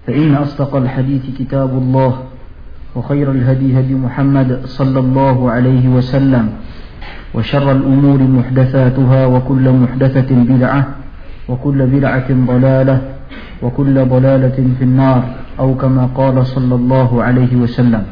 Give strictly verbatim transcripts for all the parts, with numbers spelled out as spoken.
فإن أصدق الحديث كتاب الله وخير الهدي هدي محمد صلى الله عليه وسلم وشر الأمور محدثاتها وكل محدثة بدعة وكل بدعة ضلالة وكل ضلالة في النار أو كما قال صلى الله عليه وسلم.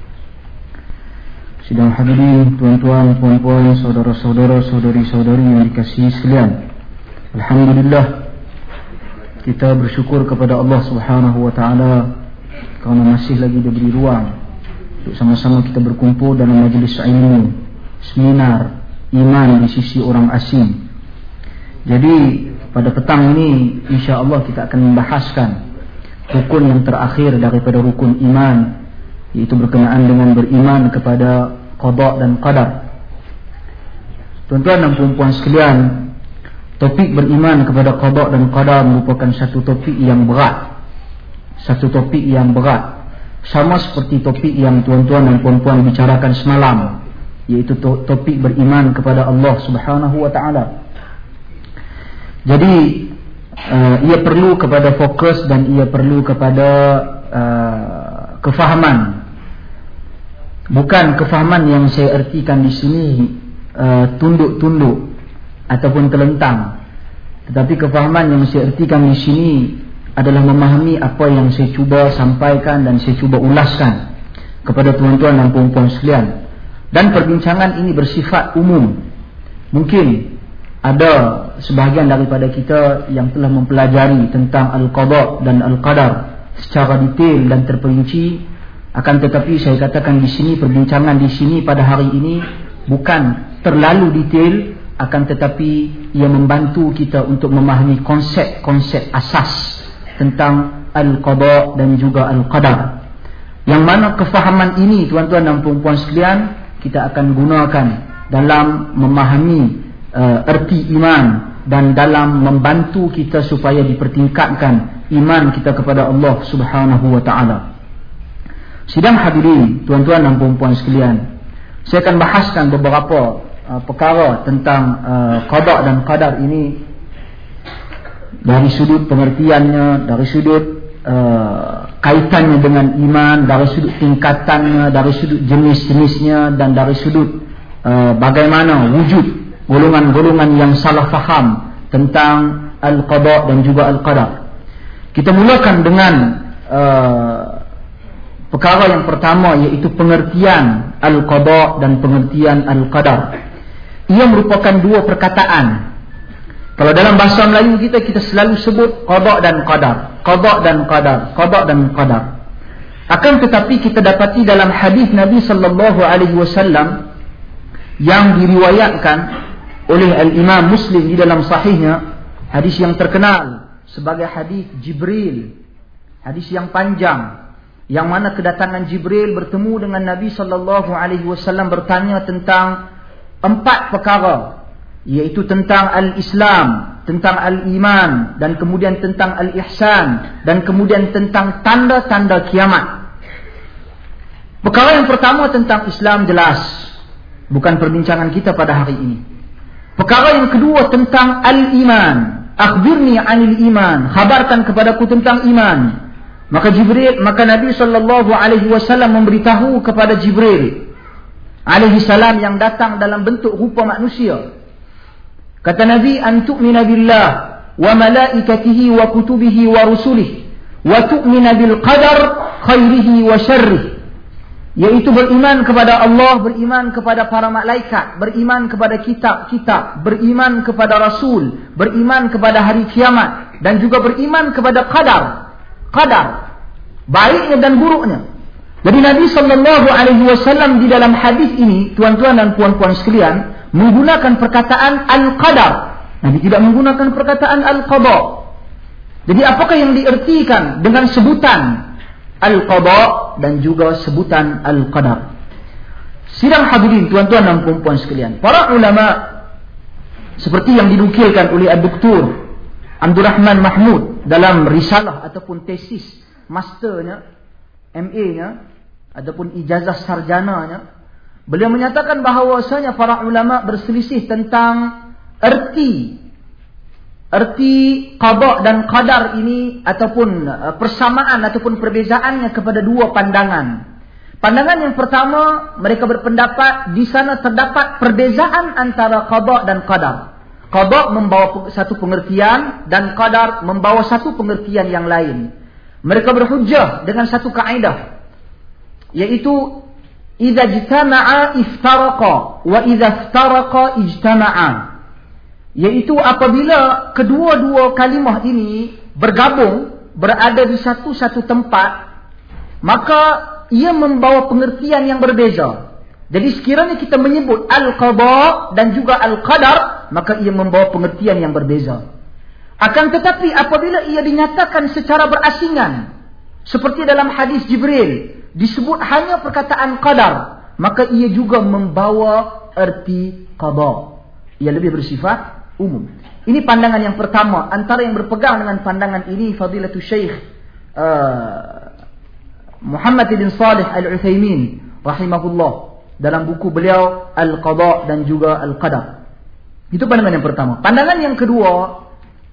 Sidang hadirin, tuan-tuan, puan-puan, saudara-saudara, saudari-saudari yang dikasihi sekalian, alhamdulillah, kita bersyukur kepada Allah Subhanahu wa taala kerana masih lagi diberi ruang untuk sama-sama kita berkumpul dalam majlis ilmu, seminar iman di sisi orang asing. Jadi pada petang ini insya-Allah kita akan membahaskan rukun yang terakhir daripada rukun iman, iaitu berkenaan dengan beriman kepada qada dan qadar. Tuan-tuan dan puan-puan sekalian, topik beriman kepada qada dan qadar merupakan satu topik yang berat. Satu topik yang berat, sama seperti topik yang tuan-tuan dan puan-puan bicarakan semalam, iaitu topik beriman kepada Allah Subhanahu wa taala. Jadi uh, ia perlu kepada fokus dan ia perlu kepada uh, kefahaman. Bukan kefahaman yang saya ertikan di sini uh, tunduk-tunduk ataupun terlentang, tetapi kefahaman yang saya ertikan di sini adalah memahami apa yang saya cuba sampaikan dan saya cuba ulaskan kepada tuan-tuan dan puan-puan sekalian. Dan perbincangan ini bersifat umum. Mungkin ada sebahagian daripada kita yang telah mempelajari tentang al-qada dan al-qadar secara detail dan terperinci. Akan tetapi saya katakan di sini, perbincangan di sini pada hari ini bukan terlalu detail, akan tetapi ia membantu kita untuk memahami konsep-konsep asas tentang al-qada dan juga al-qadar, yang mana kefahaman ini tuan-tuan dan puan-puan sekalian kita akan gunakan dalam memahami uh, erti iman dan dalam membantu kita supaya dipertingkatkan iman kita kepada Allah Subhanahu wa taala. Sidang hadirin, tuan-tuan dan puan-puan sekalian, saya akan bahaskan beberapa uh, perkara tentang uh, qada dan qadar ini dari sudut pengertiannya, dari sudut uh, kaitannya dengan iman, dari sudut tingkatannya, dari sudut jenis-jenisnya, dan dari sudut uh, bagaimana wujud golongan-golongan yang salah faham tentang al-qada dan juga al-qadar. Kita mulakan dengan uh, perkara yang pertama, iaitu pengertian al-qada dan pengertian al-qadar. Ia merupakan dua perkataan. Kalau dalam bahasa Melayu kita, kita selalu sebut qada dan qadar, qada dan qadar, qada dan qadar. Akan tetapi kita dapati dalam hadis Nabi sallallahu alaihi wasallam yang diriwayatkan oleh al-Imam Muslim di dalam sahihnya, hadis yang terkenal sebagai hadis Jibril, hadis yang panjang, yang mana kedatangan Jibril bertemu dengan Nabi sallallahu alaihi wasallam bertanya tentang empat perkara, iaitu tentang al-Islam, tentang al-iman, dan kemudian tentang al-ihsan, dan kemudian tentang tanda-tanda kiamat. Perkara yang pertama tentang Islam jelas, bukan perbincangan kita pada hari ini. Perkara yang kedua tentang al-iman, akhbirni 'anil iman, khabarkan kepadaku tentang iman. Maka Jibril, maka Nabi sallallahu alaihi wasallam memberitahu kepada Jibril alaihi salam yang datang dalam bentuk rupa manusia. Kata Nabi, an tu'mina billah wa malaikatihi wa kutubihi wa rusulihi wa tu'mina bil qadar khairihi wa syarrihi, yaitu beriman kepada Allah, beriman kepada para malaikat, beriman kepada kitab-kitab, beriman kepada rasul, beriman kepada hari kiamat, dan juga beriman kepada qadar, qadar baiknya dan buruknya. Jadi Nabi sallallahu alaihi wasallam di dalam hadis ini, tuan-tuan dan puan-puan sekalian, menggunakan perkataan al-qadar. Nabi tidak menggunakan perkataan al-qada. Jadi apakah yang diertikan dengan sebutan al-qada dan juga sebutan al-qadar? Sidang hadirin, tuan-tuan dan puan-puan sekalian, para ulama seperti yang dinukilkan oleh Ad-Doktor Abdul Rahman Mahmud dalam risalah ataupun tesis masternya, M A-nya ataupun ijazah sarjananya, beliau menyatakan bahawasanya para ulama berselisih tentang erti erti qada dan qadar ini ataupun uh, persamaan ataupun perbezaannya kepada dua pandangan. Pandangan yang pertama, mereka berpendapat di sana terdapat perbezaan antara qada dan qadar. Qada membawa satu pengertian dan qadar membawa satu pengertian yang lain. Mereka berhujjah dengan satu kaedah, yaitu idza ijtama'a iftaraqa wa idza iftaraqa ijtama'a. Yaitu apabila kedua-dua kalimah ini bergabung, berada di satu-satu tempat, maka ia membawa pengertian yang berbeza. Jadi sekiranya kita menyebut al-qada dan juga al-qadar, maka ia membawa pengertian yang berbeza. Akan tetapi apabila ia dinyatakan secara berasingan, seperti dalam hadis Jibril, disebut hanya perkataan qadar, maka ia juga membawa erti qada. Ia lebih bersifat umum. Ini pandangan yang pertama. Antara yang berpegang dengan pandangan ini Fadilatul Syekh uh, Muhammad bin Salih Al-Utsaimin rahimahullah dalam buku beliau Al-Qada dan juga Al-Qadar. Itu pandangan yang pertama. Pandangan yang kedua,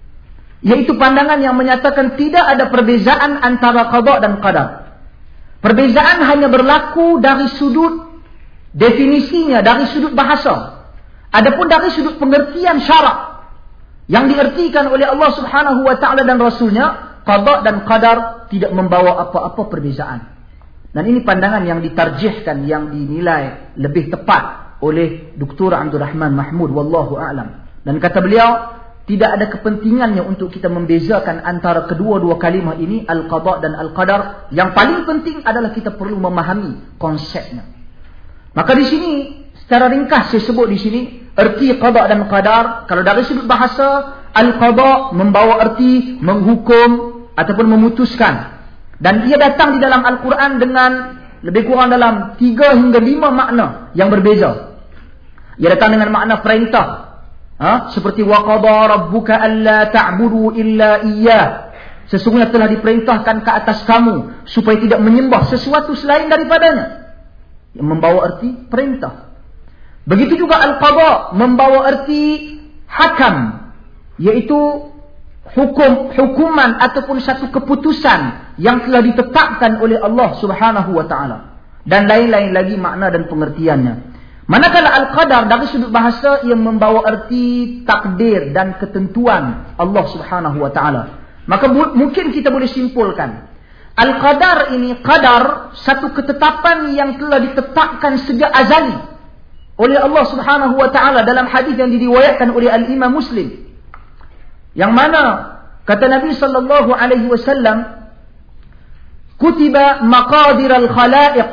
yaitu pandangan yang menyatakan tidak ada perbezaan antara qada dan qadar. Perbezaan hanya berlaku dari sudut definisinya, dari sudut bahasa. Adapun dari sudut pengertian syarak yang diartikan oleh Allah Subhanahu wa taala dan Rasulnya, qada dan qadar tidak membawa apa-apa perbezaan. Dan ini pandangan yang ditarjihkan, yang dinilai lebih tepat oleh Doktor Abdul Rahman Mahmud, wallahu a'lam. Dan kata beliau, tidak ada kepentingannya untuk kita membezakan antara kedua-dua kalimah ini, al-qada dan al-qadar. Yang paling penting adalah kita perlu memahami konsepnya. Maka di sini secara ringkas saya sebut di sini erti qada dan qadar. Kalau dari sudut bahasa, al-qada membawa erti menghukum ataupun memutuskan. Dan ia datang di dalam Al-Quran dengan lebih kurang dalam tiga hingga lima makna yang berbeza. Ia datang dengan makna perintah. Ha? Seperti wa qada rabbuka alla ta'budu illa iyyah. Sesungguhnya telah diperintahkan ke atas kamu supaya tidak menyembah sesuatu selain daripadanya. Yang membawa erti perintah. Begitu juga al-qada membawa erti hakam, yaitu hukum, hukuman ataupun satu keputusan yang telah ditetapkan oleh Allah Subhanahu wa taala, dan lain-lain lagi makna dan pengertiannya. Manakala al-qadar dari sudut bahasa ia membawa erti takdir dan ketentuan Allah Subhanahu wa taala. Maka bu- mungkin kita boleh simpulkan, al-qadar ini qadar satu ketetapan yang telah ditetapkan sejak azali oleh Allah Subhanahu wa taala dalam hadis yang diriwayatkan oleh al-Imam Muslim. Yang mana kata Nabi sallallahu alaihi wasallam, kutiba maqadir al-khalaiq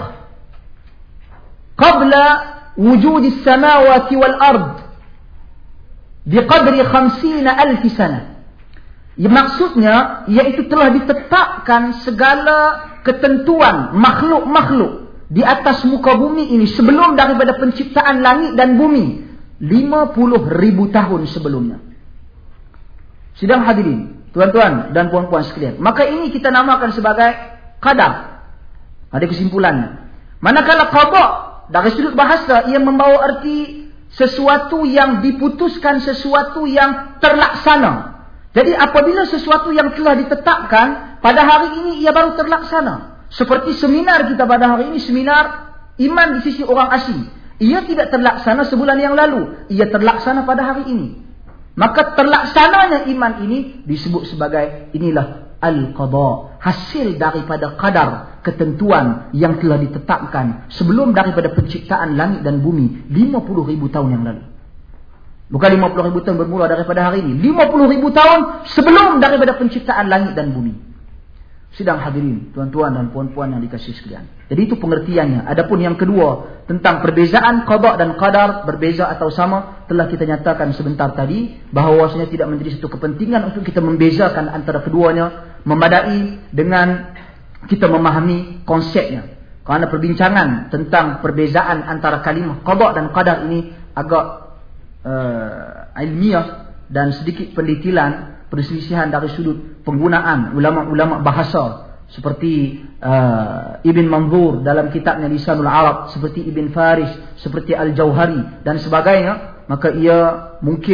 qabla wujud as-samawati wal ard biqadri khamsina alf sana. Ya, maksudnya iaitu telah ditetapkan segala ketentuan makhluk-makhluk di atas muka bumi ini sebelum daripada penciptaan langit dan bumi lima puluh ribu tahun sebelumnya. Sidang hadirin, tuan-tuan dan puan-puan sekalian, maka ini kita namakan sebagai qadar. Ada kesimpulannya. Manakala qada dari sudut bahasa ia membawa arti sesuatu yang diputuskan, sesuatu yang terlaksana. Jadi apabila sesuatu yang telah ditetapkan pada hari ini ia baru terlaksana. Seperti seminar kita pada hari ini, seminar iman di sisi orang asing. Ia tidak terlaksana sebulan yang lalu, ia terlaksana pada hari ini. Maka terlaksananya iman ini disebut sebagai inilah al-qada, hasil daripada qadar, ketentuan yang telah ditetapkan sebelum daripada penciptaan langit dan bumi lima puluh ribu tahun yang lalu. Bukan lima puluh ribu tahun bermula daripada hari ini, lima puluh ribu tahun sebelum daripada penciptaan langit dan bumi. Sidang hadirin, tuan-tuan dan puan-puan yang dikasihi sekalian. Jadi itu pengertiannya. Adapun yang kedua, tentang perbezaan qada dan qadar, berbeza atau sama, telah kita nyatakan sebentar tadi, bahawasanya tidak menjadi satu kepentingan untuk kita membezakan antara keduanya, memadai dengan kita memahami konsepnya. Kerana perbincangan tentang perbezaan antara kalimah qada dan qadar ini agak uh, ilmiah dan sedikit pendetilan, perselisihan dari sudut penggunaan ulama-ulama bahasa seperti uh, Ibn Manzur dalam kitabnya Lisanul Arab, seperti Ibn Faris, seperti Al-Jauhari dan sebagainya. Maka ia mungkin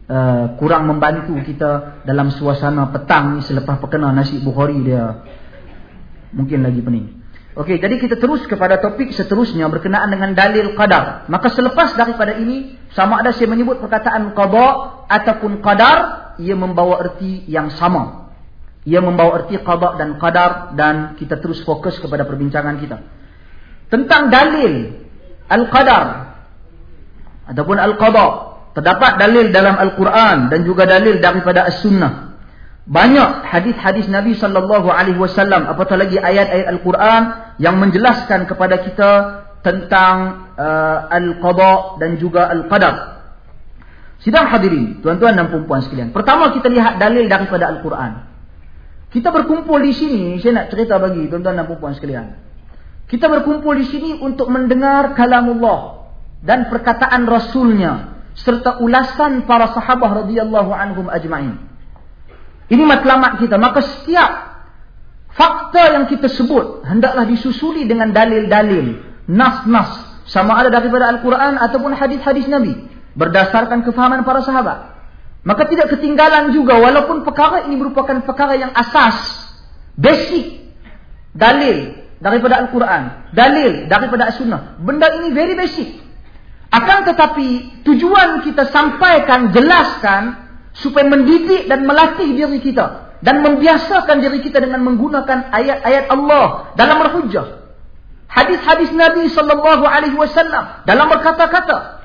uh, kurang membantu kita dalam suasana petang ni selepas perkena nasi Bukhari dia mungkin lagi pening. Okey, jadi kita terus kepada topik seterusnya berkenaan dengan dalil qadar. Maka selepas daripada ini, sama ada saya menyebut perkataan qada ataupun qadar, ia membawa erti yang sama. Ia membawa erti qada dan qadar, dan kita terus fokus kepada perbincangan kita tentang dalil al-qadar ataupun al-qada. Terdapat dalil dalam Al-Quran dan juga dalil daripada As-Sunnah. Banyak hadis-hadis Nabi sallallahu alaihi wasallam, apatah lagi ayat-ayat Al-Quran yang menjelaskan kepada kita tentang uh, al-qada dan juga al-qadar. Sidang hadirin, tuan-tuan dan puan-puan sekalian. Pertama kita lihat dalil daripada Al-Quran. Kita berkumpul di sini, saya nak cerita bagi tuan-tuan dan puan-puan sekalian. Kita berkumpul di sini untuk mendengar kalamullah dan perkataan Rasulnya serta ulasan para sahabat radhiyallahu anhum ajma'in. Ini matlamat kita. Maka setiap fakta yang kita sebut hendaklah disusuli dengan dalil-dalil, nas-nas, sama ada daripada Al-Quran ataupun hadis-hadis Nabi, berdasarkan kefahaman para sahabat. Maka tidak ketinggalan juga, walaupun perkara ini merupakan perkara yang asas, basic, dalil daripada Al-Quran, dalil daripada As-Sunnah. Benda ini very basic. Akan tetapi tujuan kita sampaikan, jelaskan, supaya mendidik dan melatih diri kita dan membiasakan diri kita dengan menggunakan ayat-ayat Allah dalam berhujjah, hadis-hadis Nabi sallallahu alaihi wasallam dalam berkata-kata.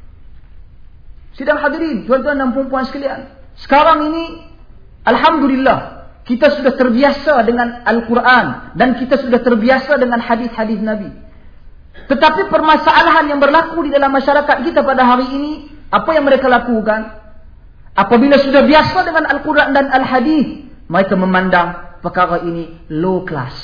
Sidang hadirin, tuan-tuan dan puan-puan sekalian, sekarang ini alhamdulillah kita sudah terbiasa dengan Al-Quran dan kita sudah terbiasa dengan hadis-hadis Nabi. Tetapi permasalahan yang berlaku di dalam masyarakat kita pada hari ini, apa yang mereka lakukan? Apabila sudah biasa dengan Al-Quran dan Al-Hadis, mereka memandang perkara ini low class.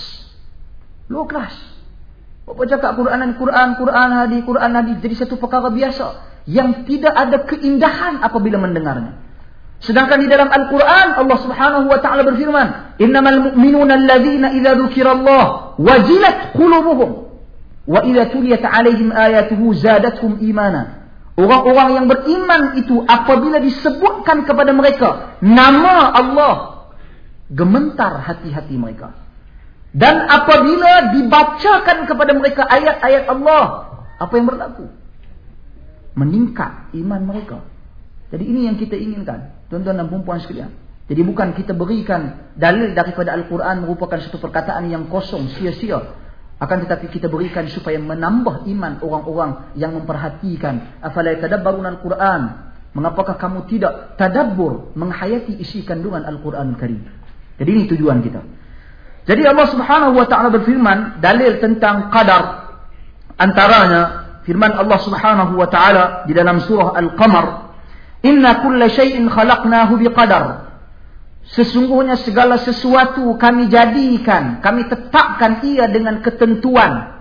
Low class. Apa cakap Quran, Quran, Quran, Hadis, Quran, Hadis, jadi satu perkara biasa yang tidak ada keindahan apabila mendengarnya. Sedangkan di dalam Al-Quran, Allah Subhanahu wa taala berfirman, "Innamal mu'minuna alladzina idza dzukirallah wajilat qulubuhum wa idza tuliyat 'alaihim ayatuhu zadatuhum imana." Orang-orang yang beriman itu apabila disebutkan kepada mereka nama Allah, gementar hati-hati mereka. Dan apabila dibacakan kepada mereka ayat-ayat Allah, apa yang berlaku? Meningkat iman mereka. Jadi ini yang kita inginkan, tuan-tuan dan puan-puan sekalian. Jadi bukan kita berikan dalil daripada Al-Quran merupakan satu perkataan yang kosong, sia-sia. Akan tetapi kita berikan supaya menambah iman orang-orang yang memperhatikan. Afala yatadabbaruna al-Quran? Mengapakah kamu tidak tadabbur, menghayati isi kandungan Al-Quran Karim? Jadi ini tujuan kita. Jadi Allah Subhanahu wa taala berfirman dalil tentang qadar, antaranya firman Allah Subhanahu wa taala di dalam surah Al-Qamar, "Inna kulla syai'in khalaqnahu biqadar." Sesungguhnya segala sesuatu kami jadikan, kami tetapkan ia dengan ketentuan.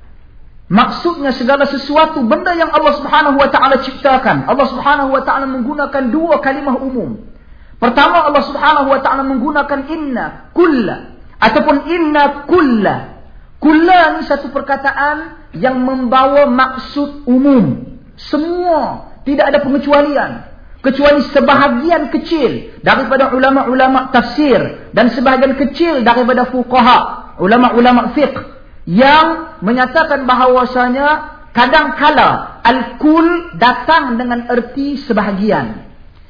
Maksudnya segala sesuatu benda yang Allah Subhanahu wa taala ciptakan. Allah Subhanahu wa taala menggunakan dua kalimah umum. Pertama, Allah Subhanahu wa taala menggunakan inna kulla ataupun inna kulla. Kulla ni satu perkataan yang membawa maksud umum. Semua, tidak ada pengecualian. Kecuali sebahagian kecil daripada ulama-ulama tafsir dan sebahagian kecil daripada fuqaha, ulama-ulama fiqh, yang menyatakan bahawasanya kadang-kala al-kul datang dengan erti sebahagian.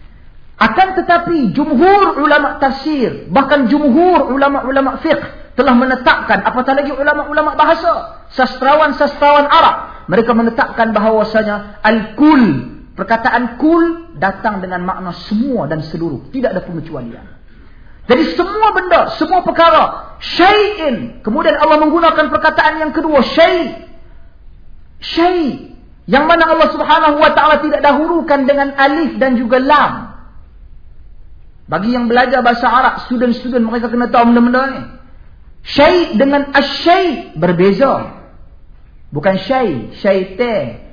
Akan tetapi jumhur ulama tafsir, bahkan jumhur ulama-ulama fiqh telah menetapkan, apatah lagi ulama-ulama bahasa, sastrawan-sastrawan Arab, mereka menetapkan bahawasanya al-kul, perkataan kul datang dengan makna semua dan seluruh, tidak ada pengecualian. Jadi semua benda, semua perkara, syai'in. Kemudian Allah menggunakan perkataan yang kedua, syai'. Syai', yang mana Allah Subhanahu wa taala tidak dahulukan dengan alif dan juga lam. Bagi yang belajar bahasa Arab, student-student mereka kena tahu benda-benda ni. Syai' dengan asyai' berbeza. Bukan syai', syaitan.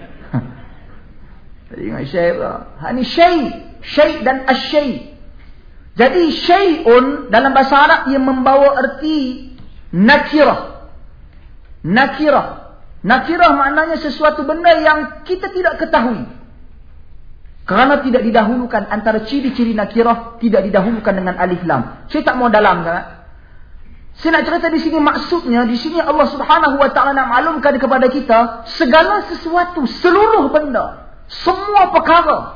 Jadi ingat syai' lah. Ha, ni syai'. Syai' dan asyai'. Jadi syai'un dalam bahasa Arab ia membawa erti nakirah. Nakirah. Nakirah maknanya sesuatu benda yang kita tidak ketahui. Kerana tidak didahulukan antara ciri-ciri nakirah, tidak didahulukan dengan alif lam. Saya tak mau dalam sangat. Saya nak cerita di sini maksudnya, di sini Allah Subhanahu wa taala nak maklumkan kepada kita segala sesuatu, seluruh benda, semua perkara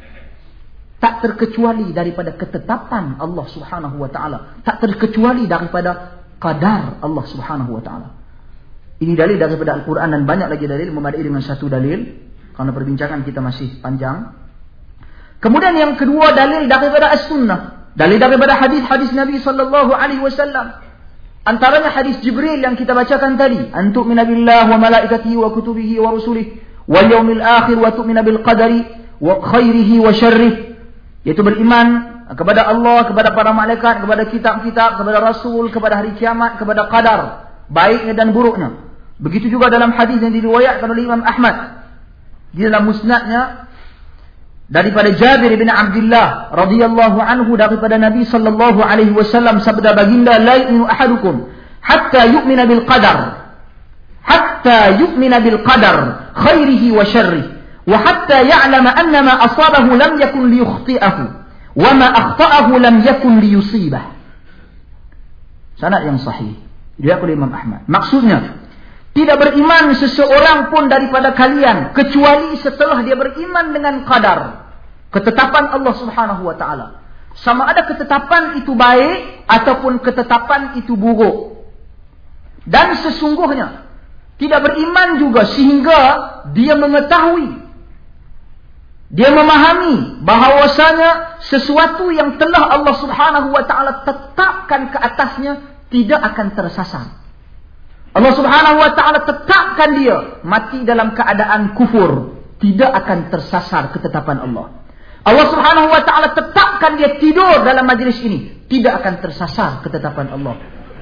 tak terkecuali daripada ketetapan Allah Subhanahu wa taala, tak terkecuali daripada qadar Allah Subhanahu wa taala. Ini dalil daripada Al-Quran dan banyak lagi dalil, memadai dengan satu dalil kerana perbincangan kita masih panjang. Kemudian yang kedua, dalil daripada As-Sunnah, dalil daripada hadis-hadis Nabi sallallahu alaihi wasallam. Antaranya hadis Jibril yang kita bacakan tadi, antu'mina billah wa malaikatihi wa kutubihi wa rusulihi wal yaumil akhir wa tu'mina bil qadari wa khairihi wa syarrihi, yaitu beriman kepada Allah, kepada para malaikat, kepada kitab-kitab, kepada rasul, kepada hari kiamat, kepada qadar, baiknya dan buruknya. Begitu juga dalam hadis yang diriwayatkan oleh Imam Ahmad di dalam musnadnya daripada Jabir bin Abdullah radhiyallahu anhu, daripada Nabi sallallahu alaihi wasallam, sabda baginda, la yu'minu ahadukum hatta yu'mina bil qadar, hatta yu'mina bil qadar khairihi wa syarrihi, wa hatta ya'lama anna ma asabahu lam yakun liyukhti'ahu wa ma akhta'ahu lam yakun liyusibah. Sanad yang sahih diriwayatkan oleh Imam Ahmad. Maksudnya, tidak beriman seseorang pun daripada kalian kecuali setelah dia beriman dengan qadar, ketetapan Allah Subhanahu wa taala. Sama ada ketetapan itu baik ataupun ketetapan itu buruk. Dan sesungguhnya tidak beriman juga sehingga dia mengetahui, dia memahami bahawasanya sesuatu yang telah Allah Subhanahu wa taala tetapkan ke atasnya tidak akan tersasar. Allah Subhanahu wa taala tetapkan dia mati dalam keadaan kufur, tidak akan tersasar ketetapan Allah. Allah Subhanahu wa taala tetapkan dia tidur dalam majlis ini, tidak akan tersasar ketetapan Allah.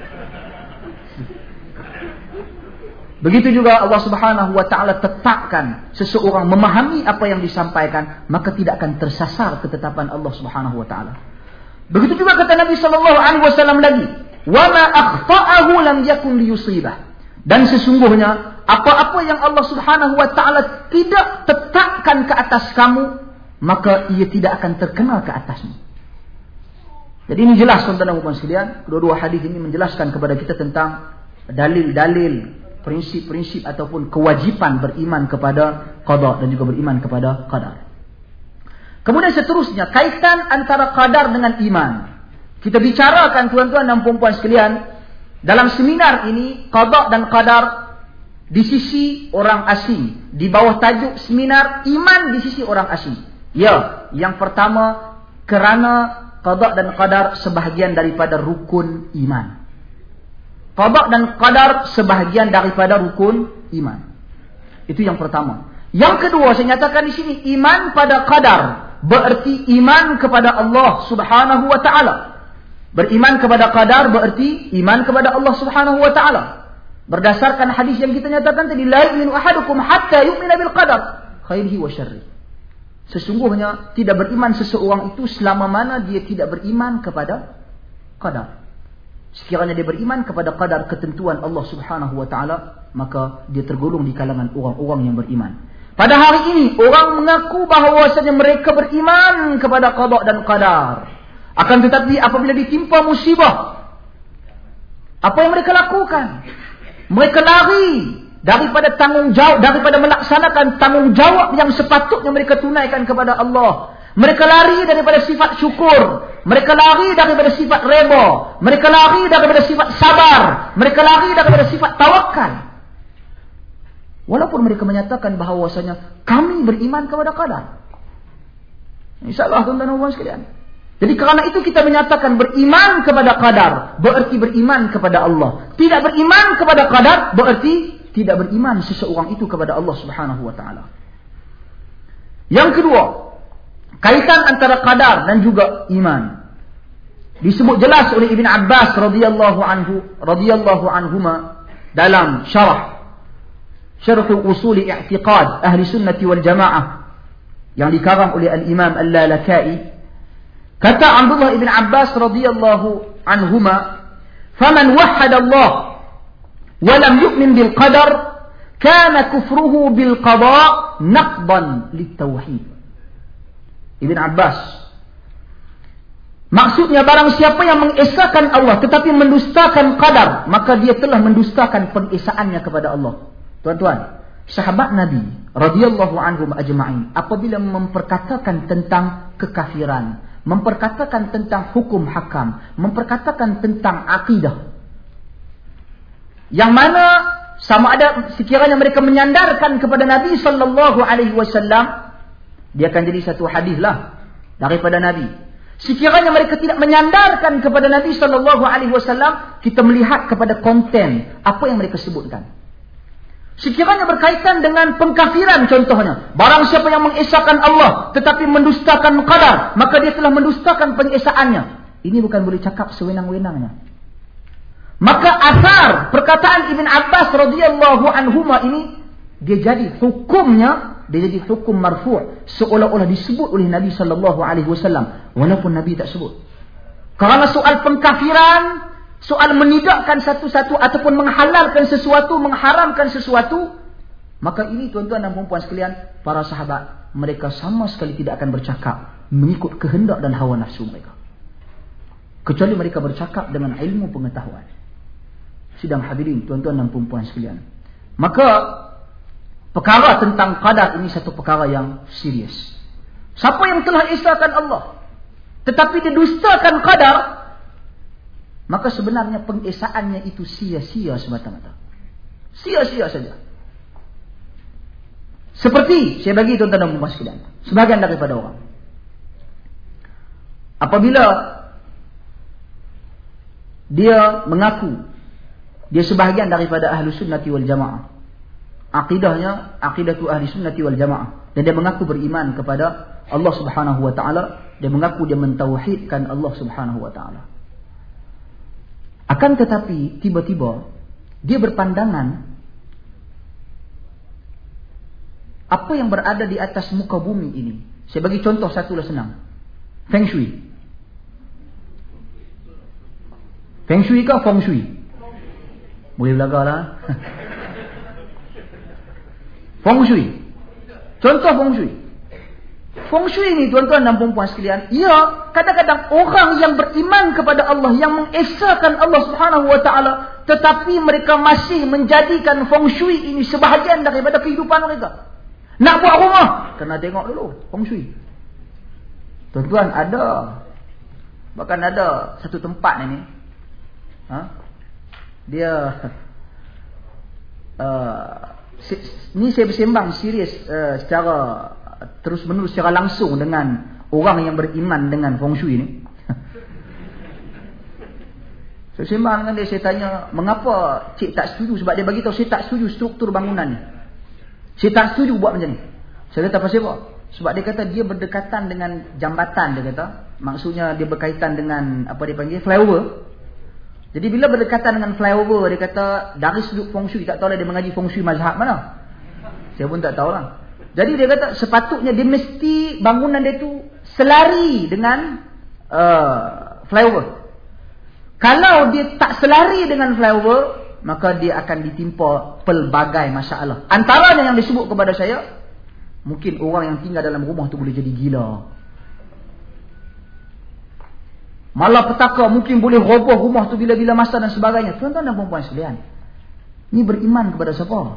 Begitu juga Allah Subhanahu wa taala tetapkan seseorang memahami apa yang disampaikan, maka tidak akan tersasar ketetapan Allah Subhanahu wa taala. Begitu juga kata Nabi sallallahu alaihi wasallam lagi, wa ma akhta'ahu lam yakun liyusibah. Dan sesungguhnya apa-apa yang Allah Subhanahu wa taala tidak tetapkan ke atas kamu, maka ia tidak akan terkena ke atasmu. Jadi ini jelas tuan-tuan dan puan sekalian, kedua-dua hadis ini menjelaskan kepada kita tentang dalil-dalil, prinsip-prinsip ataupun kewajipan beriman kepada qada dan juga beriman kepada qadar. Kemudian seterusnya, kaitan antara qadar dengan iman. Kita bicarakan tuan-tuan dan puan-puan sekalian, dalam seminar ini qada dan qadar di sisi orang asing, di bawah tajuk seminar iman di sisi orang asing. Ya, yang pertama, kerana qada dan qadar sebahagian daripada rukun iman. Qada dan qadar sebahagian daripada rukun iman. Itu yang pertama. Yang kedua, saya nyatakan di sini, iman pada qadar bererti iman kepada Allah Subhanahu wa taala. Beriman kepada qadar bererti iman kepada Allah Subhanahu wa taala. Berdasarkan hadis yang kita nyatakan tadi, la yu'minu ahadukum hatta yu'mina bil qadar khairihi wa syarrihi. Sesungguhnya tidak beriman seseorang itu selama mana dia tidak beriman kepada qadar. Sekiranya dia beriman kepada qadar ketentuan Allah Subhanahu wa taala, maka dia tergolong di kalangan orang-orang yang beriman. Pada hari ini orang mengaku bahawasanya mereka beriman kepada qada dan qadar. Akan tetapi apabila ditimpa musibah, apa yang mereka lakukan? Mereka lari daripada tanggungjawab, daripada melaksanakan tanggungjawab yang sepatutnya mereka tunaikan kepada Allah. Mereka lari daripada sifat syukur, mereka lari daripada sifat reda, mereka lari daripada sifat sabar, mereka lari daripada sifat tawakal. Walaupun mereka menyatakan bahawasanya kami beriman kepada qadar. InsyaAllah tuan-tuan dan puan sekalian. Jadi kerana itu kita menyatakan beriman kepada qadar bererti beriman kepada Allah. Tidak beriman kepada qadar bererti tidak beriman seseorang itu kepada Allah Subhanahu wa taala. Yang kedua, kaitan antara qadar dan juga iman. Disebut jelas oleh Ibn Abbas radhiyallahu anhu radhiyallahu anhuma dalam syarah Syarh Usul I'tiqad Ahli Sunnah wal Jamaah yang dikarang oleh Al-Imam Al-Lalakai. Kata Abdullah ibn Abbas radhiyallahu anhuma, "Faman wahhada Allah wa lam yu'min bil qadar, kana kufruhu bil qada naqdan lit tauhid." Ibn Abbas. Maksudnya barang siapa yang mengesahkan Allah tetapi mendustakan qadar, maka dia telah mendustakan pengesahannya kepada Allah. Tuan-tuan, sahabat Nabi radhiyallahu anhum ajma'in apabila memperkatakan tentang kekafiran, memperkatakan tentang hukum hakam, memperkatakan tentang akidah, yang mana sama ada sekiranya mereka menyandarkan kepada Nabi sallallahu alaihi wasallam, dia akan jadi satu hadis lah daripada Nabi. Sekiranya mereka tidak menyandarkan kepada Nabi sallallahu alaihi wasallam, kita melihat kepada konten apa yang mereka sebutkan. Sekiranya berkaitan dengan pengkafiran contohnya, barang siapa yang mengesahkan Allah tetapi mendustakan qadar, maka dia telah mendustakan pengesahannya. Ini bukan boleh cakap sewenang-wenangnya. Maka asar perkataan Ibn Abbas radhiyallahu anhuma ini, dia jadi hukumnya, dia jadi hukum marfu', seolah-olah disebut oleh Nabi sallallahu alaihi wasallam walaupun Nabi tak sebut. Kerana soal pengkafiran, soal menidakkan satu-satu ataupun menghalalkan sesuatu, mengharamkan sesuatu, maka ini tuan-tuan dan puan-puan sekalian, para sahabat, mereka sama sekali tidak akan bercakap mengikut kehendak dan hawa nafsu mereka, kecuali mereka bercakap dengan ilmu pengetahuan. Sidang hadirin, tuan-tuan dan puan-puan sekalian, maka perkara tentang qadar ini satu perkara yang serius. Siapa yang telah isahkan Allah tetapi dia dustakan qadar, maka sebenarnya pengesahannya itu sia-sia semata-mata. Sia-sia saja. Seperti saya bagi tuan-tuan dan puan-puan sekalian, sebagian daripada orang, apabila dia mengaku dia sebahagian daripada ahlu sunnati wal jamaah, akidahnya akidatu ahli sunnati wal jamaah, dan dia mengaku beriman kepada Allah subhanahu wa ta'ala, dia mengaku dia mentauhidkan Allah subhanahu wa ta'ala. Akan tetapi tiba-tiba dia berpandangan apa yang berada di atas muka bumi ini. Saya bagi contoh satu lah senang. Feng Shui. Feng Shui ke Feng Shui? Boleh belaga lah. Feng Shui. Contoh Feng Shui. Feng Shui ini tuan-tuan dan puan-puan sekalian, ia kadang-kadang orang yang beriman kepada Allah, yang mengesahkan Allah subhanahu wa ta'ala, tetapi mereka masih menjadikan Feng Shui ini sebahagian daripada kehidupan mereka. Nak buat rumah, kena tengok dulu Feng Shui. Tuan-tuan, ada, bahkan ada satu tempat ini, ha? Dia uh, si, ni saya bersembang serius uh, secara terus menerus, secara langsung dengan orang yang beriman dengan Feng Shui ni. Saya sembang dengan dia, saya tanya, mengapa cik tak setuju? Sebab dia bagi tahu saya tak setuju struktur bangunan ni. Saya tak setuju buat macam ni. Saya kata pasal apa? Sebab dia kata dia berdekatan dengan jambatan, dia kata. Maksudnya dia berkaitan dengan apa dia panggil flyover. Jadi bila berdekatan dengan flyover, dia kata dari sudut Feng Shui, tak tahulah dia mengaji Feng Shui mazhab mana. Saya pun tak tahulah. Jadi dia kata sepatutnya dia mesti bangunan dia tu selari dengan uh, flyover. Kalau dia tak selari dengan flyover, maka dia akan ditimpa pelbagai masalah. Antaranya yang disebut kepada saya, mungkin orang yang tinggal dalam rumah tu boleh jadi gila. Malapetaka, mungkin boleh roboh rumah tu bila-bila masa dan sebagainya. Tuan-tuan dan puan-puan sekalian, ini beriman kepada siapa?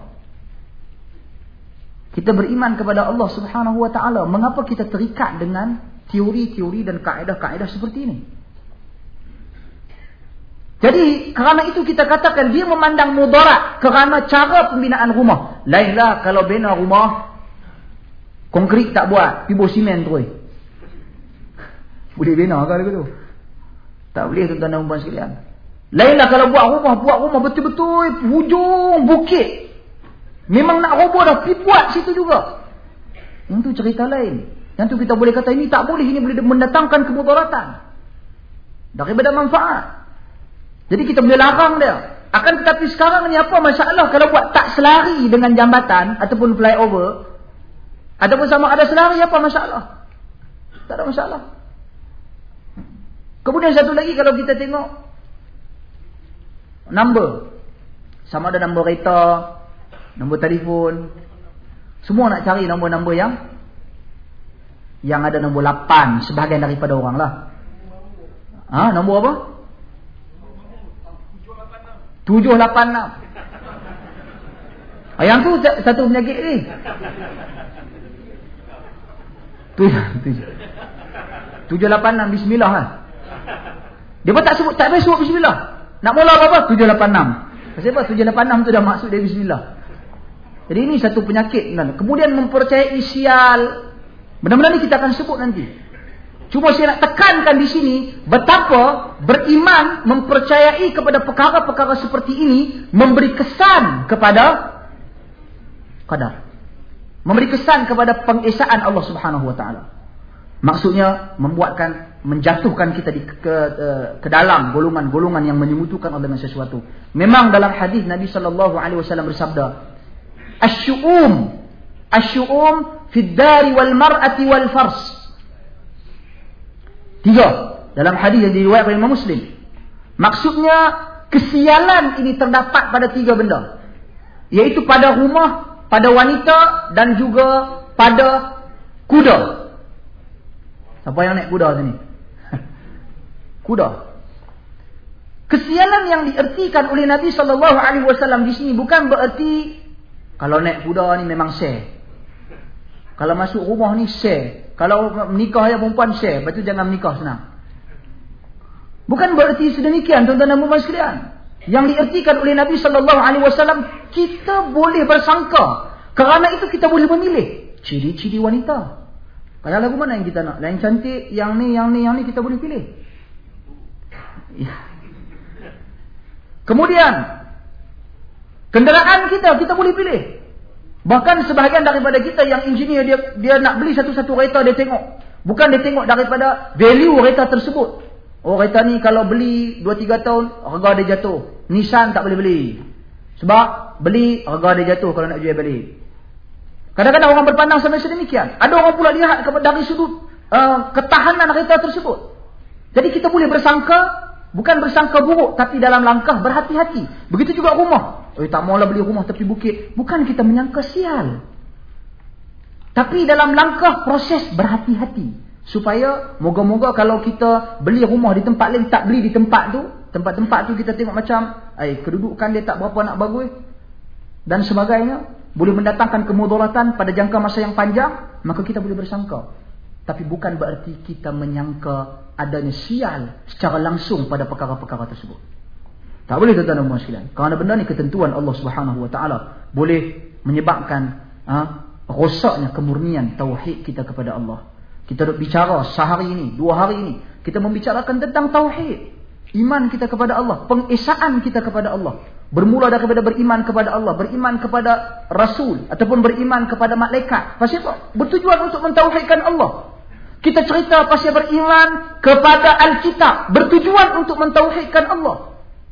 Kita beriman kepada Allah subhanahu wa ta'ala. Mengapa kita terikat dengan teori-teori dan kaedah-kaedah seperti ini? Jadi kerana itu kita katakan dia memandang mudarat kerana cara pembinaan rumah. Lainlah kalau bina rumah konkrit tak buat, tiba simen terus. Boleh bina ke tu? Tak boleh tuan-tuan dan puan sekalian. Lainlah kalau buat rumah, buat rumah betul-betul hujung bukit. Memang nak roboh dah, pergi buat situ juga. Yang tu cerita lain. Yang tu kita boleh kata ini tak boleh, ini boleh mendatangkan kemudaratan daripada manfaat. Jadi kita boleh larang dia. Akan tetapi sekarang ni apa masalah kalau buat tak selari dengan jambatan ataupun flyover, ataupun sama ada selari, apa masalah? Tak ada masalah. Kemudian satu lagi, kalau kita tengok number, sama ada nombor kereta, nombor telefon, semua nak cari nombor-nombor yang yang ada nombor lapan, sebahagian daripada orang lah. Ha, nombor apa? tujuh lapan enam. Ah, yang tu satu penyakit ni. tujuh lapan enam bismillah lah. Dia pun tak sebut, tak payah sebut bismillah. Nak mula apa-apa? tujuh lapan enam. Pasal apa? tujuh lapan enam tu dah maksud dia bismillah. Jadi ini satu penyakit. Kemudian mempercayai sial. Benda-benda ni kita akan sebut nanti. Cuma saya nak tekankan di sini betapa beriman, mempercayai kepada perkara-perkara seperti ini memberi kesan kepada qadar. Memberi kesan kepada pengesaan Allah Subhanahu wa taala. Maksudnya membuatkan, menjatuhkan kita di, ke, ke, ke dalam golongan-golongan yang menyemutukan Allah dengan sesuatu. Memang dalam hadis Nabi sallallahu alaihi wasallam bersabda, "Asy-syu'um, asy-syu'um fid dari wal mar'ati wal fars." Tiga dalam hadis yang diriwayatkan oleh Imam Muslim. Maksudnya kesialan ini terdapat pada tiga benda, iaitu pada rumah, pada wanita dan juga pada kuda. Siapa yang naik kuda sini? Kuda. Kesialan yang diertikan oleh Nabi sallallahu alaihi wasallam di sini bukan bererti kalau naik kuda ni memang seh. Kalau masuk rumah ni seh. Kalau menikah ya perempuan seh. Lepas tu jangan menikah senang. Bukan bererti sedemikian tuan-tuan dan puan sekalian. Yang diertikan oleh Nabi sallallahu alaihi wasallam, kita boleh bersangka. Kerana itu kita boleh memilih ciri-ciri wanita. Kalau lagu mana yang kita nak? Yang cantik, yang ni, yang ni, yang ni kita boleh pilih. Ya. Kemudian kenderaan kita, kita boleh pilih. Bahkan sebahagian daripada kita yang engineer, dia dia nak beli satu-satu kereta, dia tengok. Bukan dia tengok daripada value kereta tersebut. Oh, kereta ni kalau beli dua tiga tahun, harga dia jatuh. Nissan tak boleh beli. Sebab beli, harga dia jatuh kalau nak jual balik. Kadang-kadang orang berpandang sampai sedemikian. Ada orang pula lihat dari sudut uh, ketahanan kereta tersebut. Jadi kita boleh bersangka, bukan bersangka buruk, tapi dalam langkah berhati-hati. Begitu juga rumah. Oh, tak maulah beli rumah tepi bukit. Bukan kita menyangka sial. Tapi dalam langkah proses berhati-hati. Supaya moga-moga kalau kita beli rumah di tempat lain, tak beli di tempat tu. Tempat-tempat tu kita tengok macam, eh, kedudukan dia tak berapa nak bagus. Dan sebagainya. Boleh mendatangkan kemudaratan pada jangka masa yang panjang. Maka kita boleh bersangka. Tapi bukan berarti kita menyangka adanya sial secara langsung pada perkara-perkara tersebut. Tak boleh tuan-tuan dan puan sekalian. Kerana benda ni ketentuan Allah Subhanahu wa taala boleh menyebabkan ha, rosaknya kemurnian tauhid kita kepada Allah. Kita duk bicara sehari ini, dua hari ini, kita membicarakan tentang tauhid, iman kita kepada Allah, pengesaan kita kepada Allah. Bermula daripada beriman kepada Allah, beriman kepada Rasul ataupun beriman kepada malaikat. Pasal apa? Bertujuan untuk mentauhidkan Allah. Kita cerita pasal beriman kepada Alkitab, bertujuan untuk mentauhidkan Allah.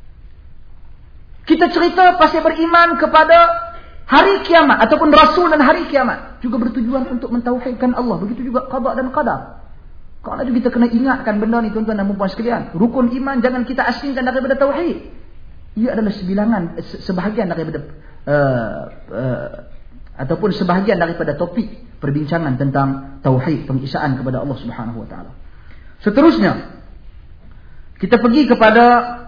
Kita cerita pasal beriman kepada hari kiamat ataupun Rasul dan hari kiamat, juga bertujuan untuk mentauhidkan Allah. Begitu juga qada dan qadar. Kerana juga kita kena ingatkan benda ni tuan-tuan dan puan sekalian. Rukun iman jangan kita asingkan daripada tauhid. Ia adalah sebilangan, sebahagian daripada uh, uh, ataupun sebahagian daripada topik perbincangan tentang tauhid, pengesaan kepada Allah Subhanahu wa taala. Seterusnya kita pergi kepada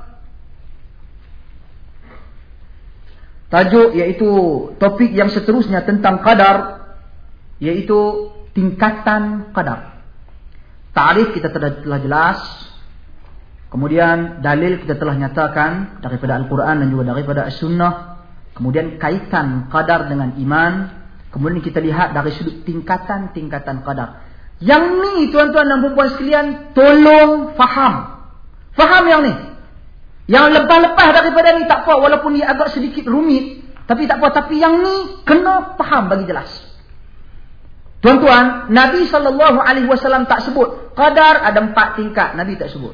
tajuk, iaitu topik yang seterusnya tentang qadar, iaitu tingkatan qadar. Ta'rif kita telah, telah jelas. Kemudian dalil kita telah nyatakan daripada Al-Quran dan juga daripada As-Sunnah. Kemudian kaitan qadar dengan iman. Kemudian kita lihat dari sudut tingkatan-tingkatan qadar. Yang ni tuan-tuan dan puan sekalian, tolong faham. Faham yang ni. Yang lepas-lepas daripada ni tak apa, walaupun dia agak sedikit rumit, tapi tak apa. Tapi yang ni kena faham bagi jelas. Tuan-tuan, Nabi sallallahu alaihi wasallam tak sebut qadar ada empat tingkat. Nabi tak sebut.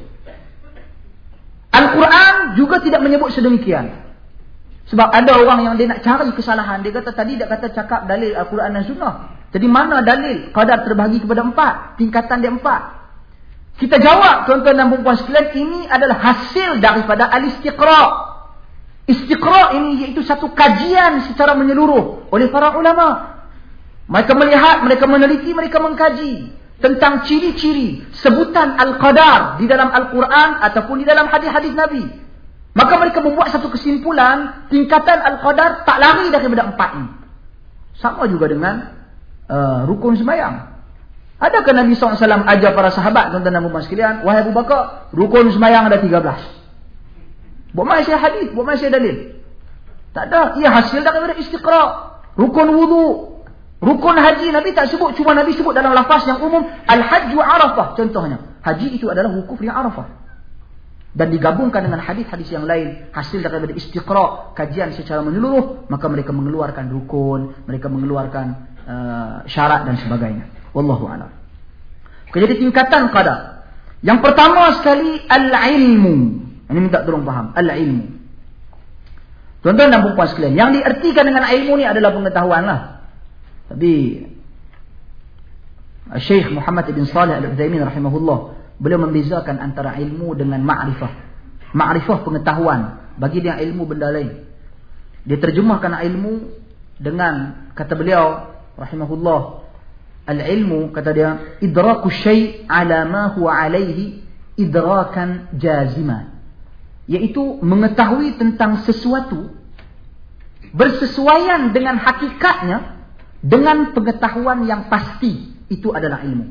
Al-Quran juga tidak menyebut sedemikian. Sebab ada orang yang dia nak cari kesalahan. Dia kata tadi dia kata cakap dalil Al-Quran dan Sunnah. Jadi mana dalil qadar terbahagi kepada empat? Tingkatan dia empat. Kita jawab tuan-tuan dan puan sekalian, ini adalah hasil daripada al-istiqra'. Istiqra' ini iaitu satu kajian secara menyeluruh oleh para ulama. Mereka melihat, mereka meneliti, mereka mengkaji. tentang ciri-ciri sebutan Al-Qadar di dalam Al-Quran ataupun di dalam hadis-hadis Nabi. Maka mereka membuat satu kesimpulan, tingkatan Al-Qadar tak lari daripada empat ini. Sama juga dengan uh, rukun sembahyang. Adakah Nabi sallallahu alaihi wasallam ajar para sahabat, tuan-tuan dan puan sekalian, wahai Abu Bakar, rukun sembahyang ada tiga belas. Buat mana saya hadis, buat mana saya dalil? Tak ada, ia hasil daripada istiqra'. Rukun wudu, rukun haji Nabi tak sebut, cuma Nabi sebut dalam lafaz yang umum, al-hajju Arafah contohnya. Haji itu adalah wukuf di Arafah. Dan digabungkan dengan hadis-hadis yang lain, hasil daripada istiqra', kajian secara menyeluruh, maka mereka mengeluarkan rukun, mereka mengeluarkan uh, syarat dan sebagainya. Wallahu a'lam. Jadi tingkatan qadar. Yang pertama sekali al-ilmu. Ini minta tolong faham, al-ilmu. Tuan-tuan dan puan sekalian, yang diartikan dengan ilmu ni adalah pengetahuan lah. Tapi Syekh Muhammad ibn Salih Al-Utsaimin rahimahullah, beliau membezakan antara ilmu dengan ma'rifah. Ma'rifah pengetahuan, bagi dia ilmu benda lain. Dia terjemahkan ilmu dengan, kata beliau rahimahullah, al-ilmu, kata dia, idraku syai' ala ma huwa alaihi idrakan jaziman. Iaitu mengetahui tentang sesuatu bersesuaian dengan hakikatnya dengan pengetahuan yang pasti. Itu adalah ilmu.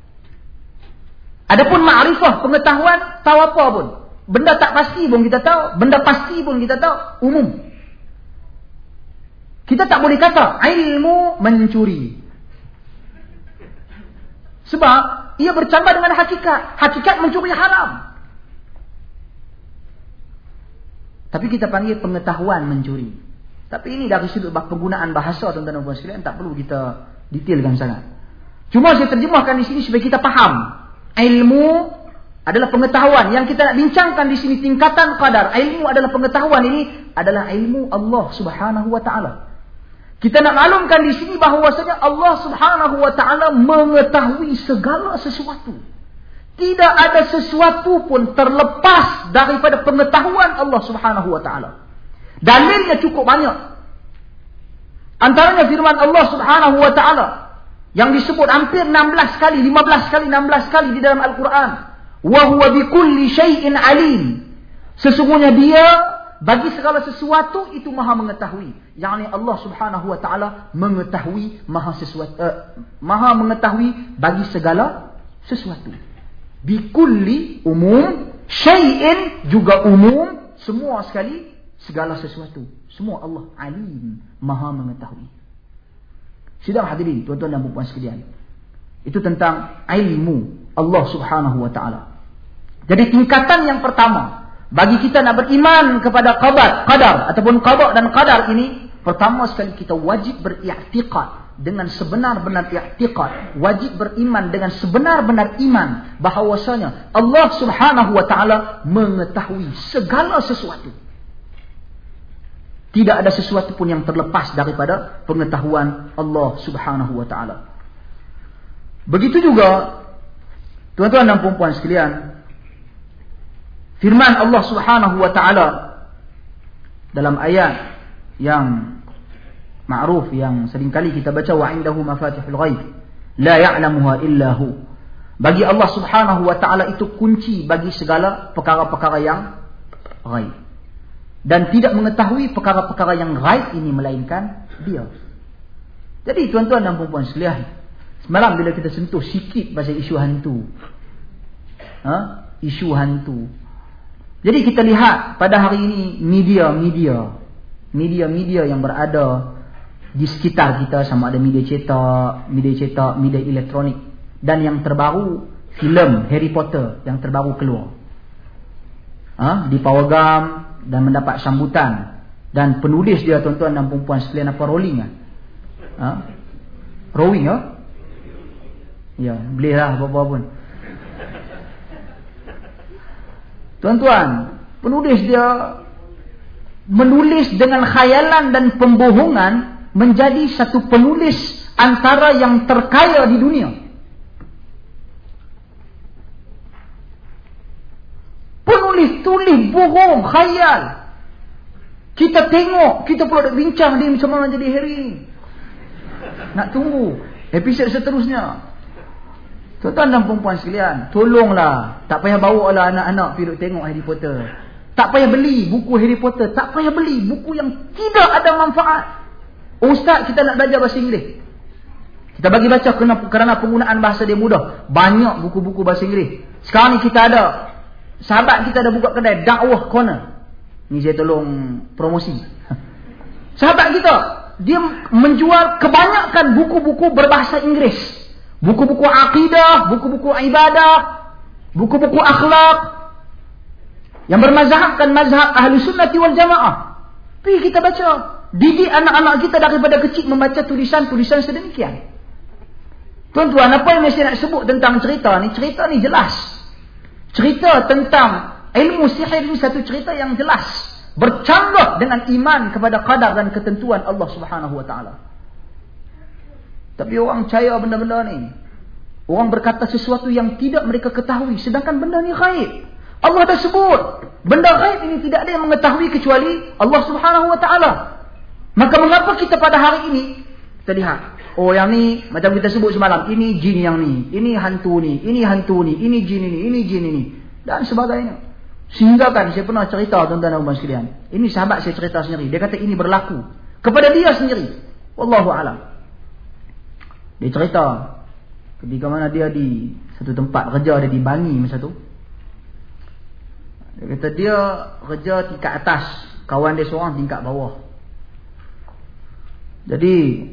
Adapun ma'rifah, pengetahuan, tahu apa pun. Benda tak pasti pun kita tahu, benda pasti pun kita tahu, umum. Kita tak boleh kata ilmu mencuri. Sebab ia bercampur dengan hakikat. Hakikat mencuri haram. Tapi kita panggil pengetahuan mencuri. Tapi ini dari sudut penggunaan bahasa, tuan-tuan dan puan sekalian, tak perlu kita detailkan sangat. Cuma saya terjemahkan di sini supaya kita faham. Ilmu adalah pengetahuan. Yang kita nak bincangkan di sini tingkatan qadar. Ilmu adalah pengetahuan, ini adalah ilmu Allah Subhanahu wa taala. Kita nak maklumkan di sini bahawasanya Allah Subhanahu wa taala mengetahui segala sesuatu. Tidak ada sesuatu pun terlepas daripada pengetahuan Allah Subhanahu wa taala. Dalilnya cukup banyak. Antaranya firman Allah Subhanahu wa taala yang disebut hampir enam belas kali, lima belas kali, enam belas kali di dalam Al-Quran. Wa huwa bikulli syai'in alim. Sesungguhnya dia bagi segala sesuatu itu maha mengetahui. Yakni Allah Subhanahu wa taala mengetahui maha sesuatu, uh, maha mengetahui bagi segala sesuatu. Bikulli umum, syai'in juga umum, semua sekali, segala sesuatu. Semua Allah alim, maha mengetahui. Sidang hadirin, tuan-tuan dan puan sekalian, itu tentang ilmu Allah Subhanahu wa taala. Jadi tingkatan yang pertama bagi kita nak beriman kepada qadar, qadar ataupun qada dan qadar ini, pertama sekali kita wajib beriktikad dengan sebenar-benar i'tiqad, wajib beriman dengan sebenar-benar iman bahawasanya Allah Subhanahu wa taala mengetahui segala sesuatu. Tidak ada sesuatu pun yang terlepas daripada pengetahuan Allah Subhanahu wa taala. Begitu juga tuan-tuan dan puan-puan sekalian, firman Allah Subhanahu wa taala dalam ayat yang ma'ruf yang seringkali kita baca, wa indahu mafatihul ghaib la ya'lamuha illa hu. Bagi Allah Subhanahu wa taala itu kunci bagi segala perkara-perkara yang ghaib, dan tidak mengetahui perkara-perkara yang ghaib ini melainkan dia. Jadi tuan-tuan dan puan-puan sekalian, semalam bila kita sentuh sikit pasal isu hantu, ha? isu hantu. Jadi kita lihat pada hari ini media-media media-media yang berada di sekitar kita, sama ada media cetak, media cetak, media elektronik, dan yang terbaru filem Harry Potter yang terbaru keluar, ha? di Pawagam dan mendapat sambutan, dan penulis dia tuan-tuan dan puan-puan sekalian apa, Rowling ah ha? Rowling ah ya, belilah apa-apa pun tuan-tuan. Penulis dia menulis dengan khayalan dan pembohongan, menjadi satu penulis antara yang terkaya di dunia. Penulis tulis bohong, khayal. Kita tengok, kita perlu nak bincang dia macam mana jadi Harry. Nak tunggu episod seterusnya. Tuan-tuan dan puan-puan sekalian, tolonglah, tak payah bawa lah anak-anak pergi tengok Harry Potter. Tak payah beli buku Harry Potter, tak payah beli buku yang tidak ada manfaat. Ustaz, kita nak belajar bahasa Inggeris, kita bagi baca kerana, kerana penggunaan bahasa dia mudah. Banyak buku-buku bahasa Inggeris. Sekarang ni kita ada, sahabat kita ada buka kedai Dakwah Corner. Ni saya tolong promosi. Sahabat kita, dia menjual kebanyakan buku-buku berbahasa Inggeris. Buku-buku akidah, buku-buku ibadah, buku-buku akhlak yang bermazhabkan mazhab ahli sunnati wal jamaah. Pergi kita baca. Didik anak-anak kita daripada kecil membaca tulisan-tulisan sedemikian. Tuan-tuan, apa yang saya nak sebut tentang cerita ni? Cerita ni jelas. Cerita tentang ilmu sihir ni satu cerita yang jelas. Bercanggah dengan iman kepada qadar dan ketentuan Allah Subhanahu wa taala. Tapi orang percaya benda-benda ni. Orang berkata sesuatu yang tidak mereka ketahui, sedangkan benda ni ghaib. Allah dah sebut, benda ghaib ini tidak ada yang mengetahui kecuali Allah Subhanahu wa taala. Maka mengapa kita pada hari ini kita lihat, oh yang ni macam kita sebut semalam, ini jin yang ni, ini hantu ni, ini hantu ni, ini jin ini, ini jin ini dan sebagainya. Sehingga kan saya pernah cerita tuan-tuan dan puan sekalian. Ini sahabat saya cerita sendiri. Dia kata ini berlaku kepada dia sendiri. Wallahu a'lam. Dia cerita ketika mana dia di satu tempat kerja, dia di Bangi masa tu. Dia kata dia kerja tingkat atas, kawan dia seorang tingkat bawah. Jadi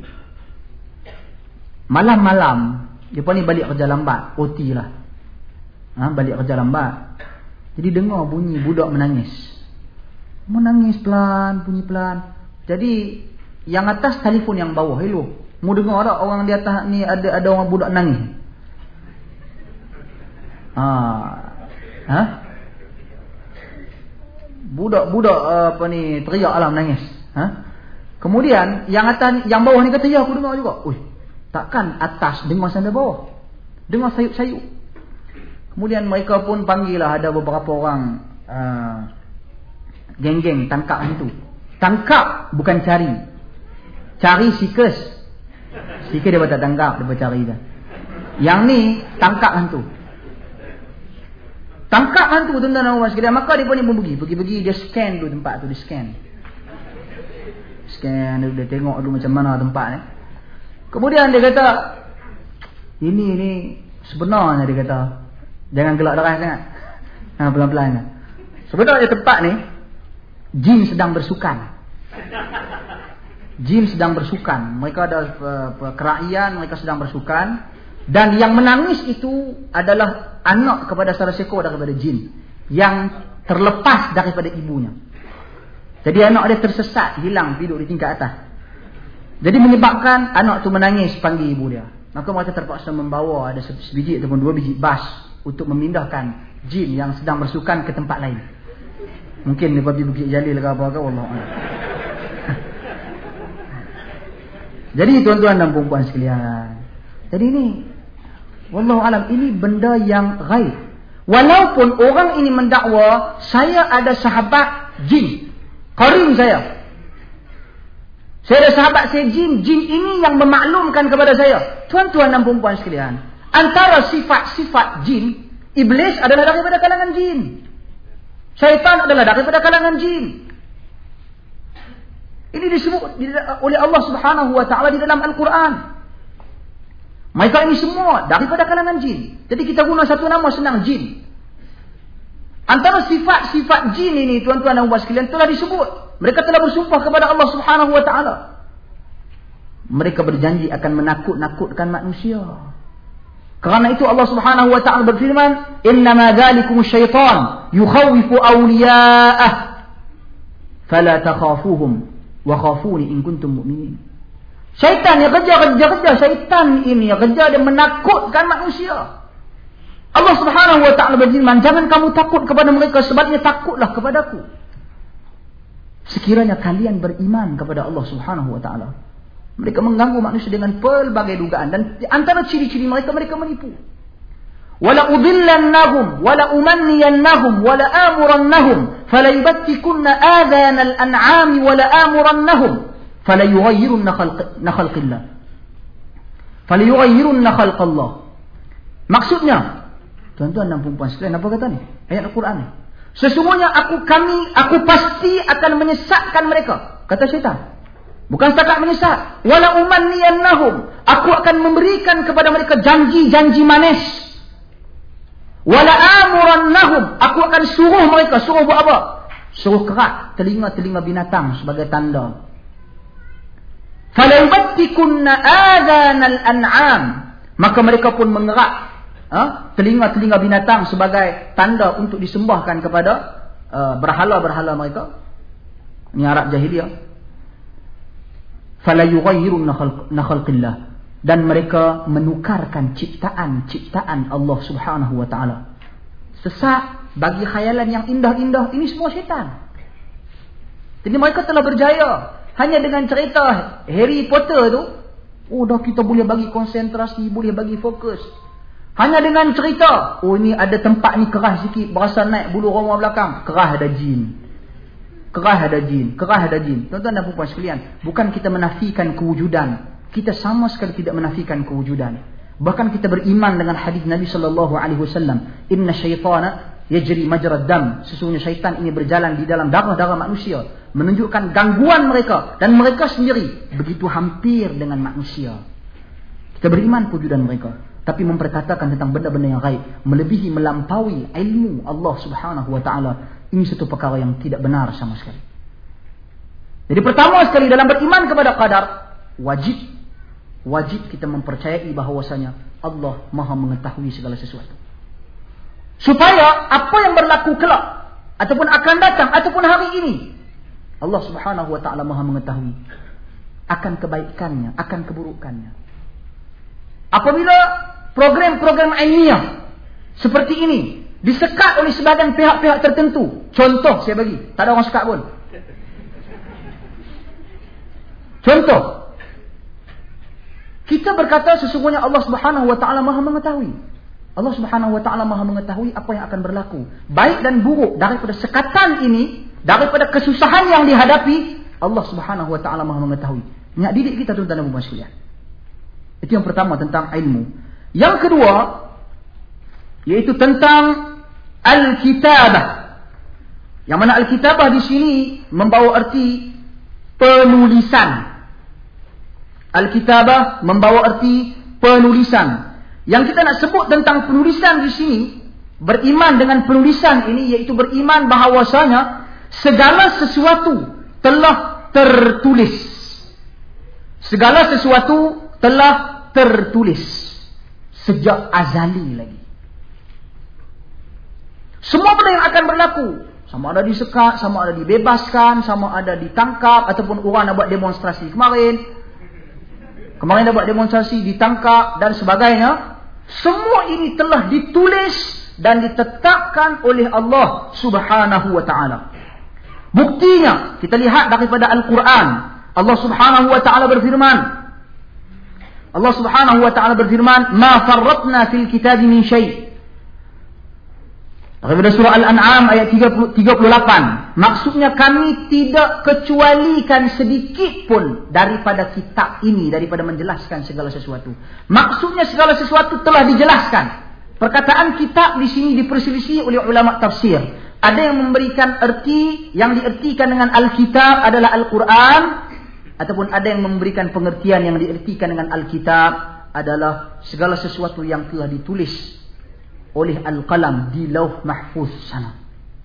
malam-malam dia pun ni balik kerja lambat, O T lah. Ha, balik kerja lambat. Jadi dengar bunyi budak menangis. Menangis pelan, bunyi pelan. Jadi yang atas telefon yang bawah, hello. Mu dengar tak orang di atas ni ada ada orang budak nangis? Ha. Ha? Budak-budak apa ni teriak alam nangis. Ha? Kemudian yang atas yang bawah ni kata ya aku dengar juga. Oi, takkan atas dengar sampai bawah? Dengar sayup-sayup. Kemudian mereka pun panggil lah, ada beberapa orang uh, geng-geng tangkap hantu. Tangkap bukan cari. Cari sikus. Sikit dia tak tangkap, dia cari dah. Yang ni tangkap hantu. Tangkap hantu tuan-tuan dan puan sekalian. Maka dia pun ni pun pergi, pergi-pergi dia scan dulu tempat tu, dia scan. Scan dia, dia tengok dulu macam mana tempat ni. Kemudian dia kata, ini ni sebenarnya dia kata, jangan gelak deras sangat. Ha, pelan-pelan. Sebenarnya tempat ni jin sedang bersukan. Jin sedang bersukan. Mereka ada uh, kerajaan, mereka sedang bersukan. Dan yang menangis itu adalah anak kepada salah seekor daripada jin yang terlepas daripada ibunya. Jadi anak dia tersesat, hilang, hidup di tingkat atas. Jadi menyebabkan anak tu menangis panggil ibu dia. Maka mereka terpaksa membawa ada sebiji ataupun dua biji bas untuk memindahkan jin yang sedang bersukan ke tempat lain. Mungkin dia pergi Bukit Jalil ke apa ke, wallahualam. Jadi tuan-tuan dan puan-puan sekalian, jadi ini wallahualam, ini benda yang ghaib. Walaupun orang ini mendakwa saya ada sahabat jin, qarin saya. Saya ada sahabat saya jin, jin ini yang memaklumkan kepada saya. Tuan-tuan dan puan-puan sekalian, antara sifat-sifat jin, iblis adalah daripada kalangan jin. Syaitan adalah daripada kalangan jin. Ini disebut oleh Allah Subhanahu wa taala di dalam Al-Quran. Mereka ini semua daripada kalangan jin. Jadi kita guna satu nama senang, jin. Antara sifat-sifat jin ini tuan-tuan dan puan sekalian telah disebut. Mereka telah bersumpah kepada Allah Subhanahu wa taala. Mereka berjanji akan menakut-nakutkan manusia. Kerana itu Allah Subhanahu wa taala berfirman, "Innama dzalikum syaitan yukhawwifu awliya'ah fala takhafuhum wa khafuni in kuntum mu'minin." Syaitan yang kerja-kerja-kerja syaitan ini yang kerja dia menakutkan manusia. Allah Subhanahu wa taala berfirman, "Jangan kamu takut kepada mereka, sebaliknya takutlah kepadaku." Sekiranya kalian beriman kepada Allah Subhanahu wa taala. Mereka mengganggu manusia dengan pelbagai dugaan, dan di antara ciri-ciri mereka, mereka menipu. Wala udhillannahum wala umanniyannahum wala amurannahum fala yubattikunna adhanal an'ami wala amurannahum fala yughayyirunna khalqillah fala yughayyirunna khalqallah Maksudnya, tuan-tuan dan puan-puan sekalian, apa kata ni? Ayat Al-Quran ni. Sesungguhnya aku kami aku pasti akan menyesatkan mereka, kata syaitan. Bukan setakat menyesat. Wala umanniyannahum, aku akan memberikan kepada mereka janji-janji manis. Wala amurannahum, aku akan suruh mereka, suruh buat apa? Suruh kerat telinga-telinga binatang sebagai tanda. Falayubattikunna adhanal an'am, maka mereka pun mengerat ha? telinga-telinga binatang sebagai tanda untuk disembahkan kepada uh, berhala-berhala mereka. Ini Arab jahiliyah. Fala yughayyirunna khalqillah, dan mereka menukarkan ciptaan-ciptaan Allah Subhanahu wa taala. Sesat bagi khayalan yang indah-indah, ini semua syaitan. Jadi mereka telah berjaya hanya dengan cerita Harry Potter tu. Oh, dah kita boleh bagi konsentrasi, boleh bagi fokus. Hanya dengan cerita, oh ni ada tempat ni kerah sikit, berasa naik bulu roma belakang, kerah ada jin. Kerah ada jin, kerah ada jin. Tuan-tuan dan puan-puan sekalian, bukan kita menafikan kewujudan. Kita sama sekali tidak menafikan kewujudan. Bahkan kita beriman dengan hadis Nabi sallallahu alaihi wasallam, inna syaitana yajri majrad dam. Sesungguhnya syaitan ini berjalan di dalam darah-darah manusia, menunjukkan gangguan mereka, dan mereka sendiri begitu hampir dengan manusia. Kita beriman kewujudan mereka, tapi memperkatakan tentang benda-benda yang gaib, melebihi melampaui ilmu Allah Subhanahu wa taala, ini satu perkara yang tidak benar sama sekali. Jadi pertama sekali dalam beriman kepada qadar, wajib wajib kita mempercayai bahawasanya Allah Maha mengetahui segala sesuatu. Supaya apa yang berlaku kelak ataupun akan datang ataupun hari ini, Allah Subhanahu wa taala Maha mengetahui akan kebaikannya, akan keburukannya. Apabila program-program ilmiah seperti ini disekat oleh sebahagian pihak-pihak tertentu, contoh saya bagi, tak ada orang sekat pun. Contoh, kita berkata sesungguhnya Allah Subhanahu wa taala Maha mengetahui. Allah Subhanahu wa taala Maha mengetahui apa yang akan berlaku, baik dan buruk daripada sekatan ini, daripada kesusahan yang dihadapi, Allah Subhanahu wa taala Maha mengetahui. Ingat didik kita tuan-tuan dan puan-puan sekalian. Itu yang pertama tentang ilmu. Yang kedua yaitu tentang Al-Kitabah. Yang mana Al-Kitabah di sini membawa arti penulisan. Al-Kitabah membawa arti penulisan. Yang kita nak sebut tentang penulisan di sini, beriman dengan penulisan ini, yaitu beriman bahawasanya segala sesuatu telah tertulis. Segala sesuatu telah tertulis sejak azali lagi. Semua benda yang akan berlaku, sama ada disekat, sama ada dibebaskan, sama ada ditangkap, ataupun orang nak buat demonstrasi kemarin, kemarin nak buat demonstrasi, ditangkap dan sebagainya. Semua ini telah ditulis dan ditetapkan oleh Allah Subhanahu wa taala. Buktinya kita lihat daripada Al-Quran. Allah Subhanahu wa taala berfirman, Allah Subhanahu wa taala berfirman, "Ma farratna fil kitab min syai'." Daripada surah Al-An'am ayat tiga puluh lapan. Maksudnya kami tidak kecualikan sedikit pun daripada kitab ini, daripada menjelaskan segala sesuatu. Maksudnya segala sesuatu telah dijelaskan. Perkataan kitab di sini diperselisih oleh ulama tafsir. Ada yang memberikan erti, yang diertikan dengan Al-Kitab adalah Al-Quran, ataupun ada yang memberikan pengertian yang diertikan dengan Al-Kitab adalah segala sesuatu yang telah ditulis oleh Al-Qalam di Lauh Mahfuz sana.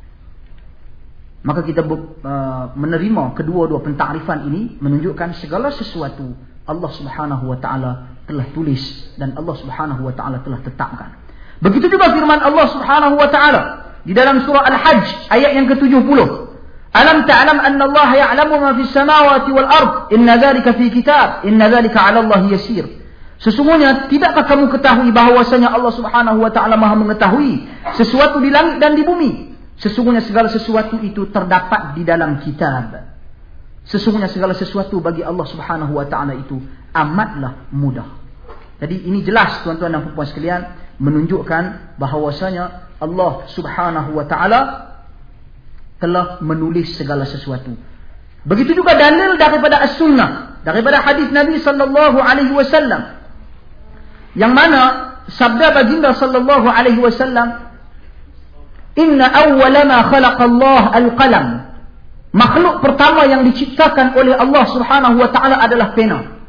Maka kita uh, menerima kedua-dua pentakrifan ini, menunjukkan segala sesuatu Allah Subhanahu wa taala telah tulis dan Allah Subhanahu wa taala telah tetapkan. Begitu juga firman Allah Subhanahu wa taala di dalam surah Al-Hajj ayat yang ke tujuh puluh. Alam ta'lam anna Allah ya'lamu ma fis samawati wal ard, inna dzalika fi kitab, inna dzalika 'ala Allah yasir. Sesungguhnya tidakkah kamu ketahui bahawasanya Allah Subhanahu wa taala Maha mengetahui sesuatu di langit dan di bumi? Sesungguhnya segala sesuatu itu terdapat di dalam kitab. Sesungguhnya segala sesuatu bagi Allah Subhanahu wa taala itu amatlah mudah. Jadi ini jelas tuan-tuan dan puan-puan sekalian, menunjukkan bahawasanya Allah Subhanahu wa taala telah menulis segala sesuatu. Begitu juga dalil daripada as-sunnah, daripada hadis Nabi sallallahu alaihi wasallam, yang mana sabda baginda sallallahu alaihi wasallam, inna awwala ma khalaqa Allah al-qalam. Makhluk pertama yang diciptakan oleh Allah Subhanahu wa taala adalah pena.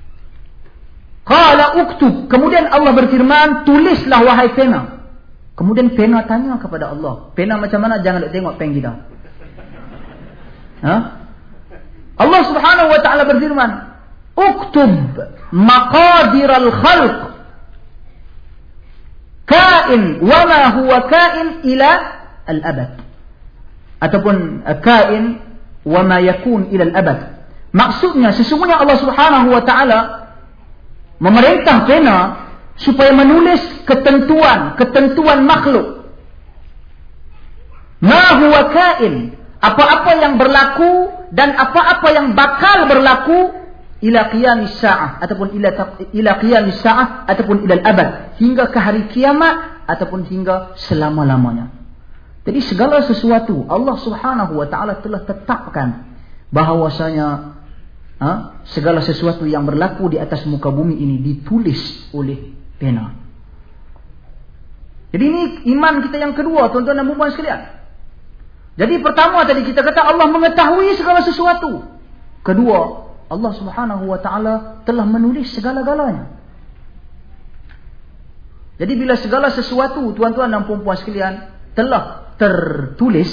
Qala uktub. Kemudian Allah berfirman, tulislah wahai pena. Kemudian pena tanya kepada Allah, pena macam mana? Jangan nak tengok pen kita. Ha? Allah Subhanahu wa taala berfirman, uktub maqadir al-khalq kain wa ma huwa kain ila al-abad, ataupun kain wa ma yakun ila al-abad. Maksudnya sesungguhnya Allah Subhanahu wa taala memerintah pena supaya menulis ketentuan ketentuan makhluk. Ma huwa kain, apa-apa yang berlaku dan apa-apa yang bakal berlaku ila qiyamis sa'ah, ataupun ila ila qiyamis sa'ah, ataupun ila al-abad, hingga ke hari kiamat, ataupun hingga selama-lamanya. Jadi segala sesuatu Allah Subhanahu wa taala telah tetapkan bahawasanya ha, segala sesuatu yang berlaku di atas muka bumi ini ditulis oleh pena. Jadi ini iman kita yang kedua, tuan-tuan dan puan sekalian. Jadi pertama tadi kita kata Allah mengetahui segala sesuatu. Kedua, Allah Subhanahu wa taala telah menulis segala-galanya. Jadi bila segala sesuatu, tuan-tuan dan puan-puan sekalian, telah tertulis,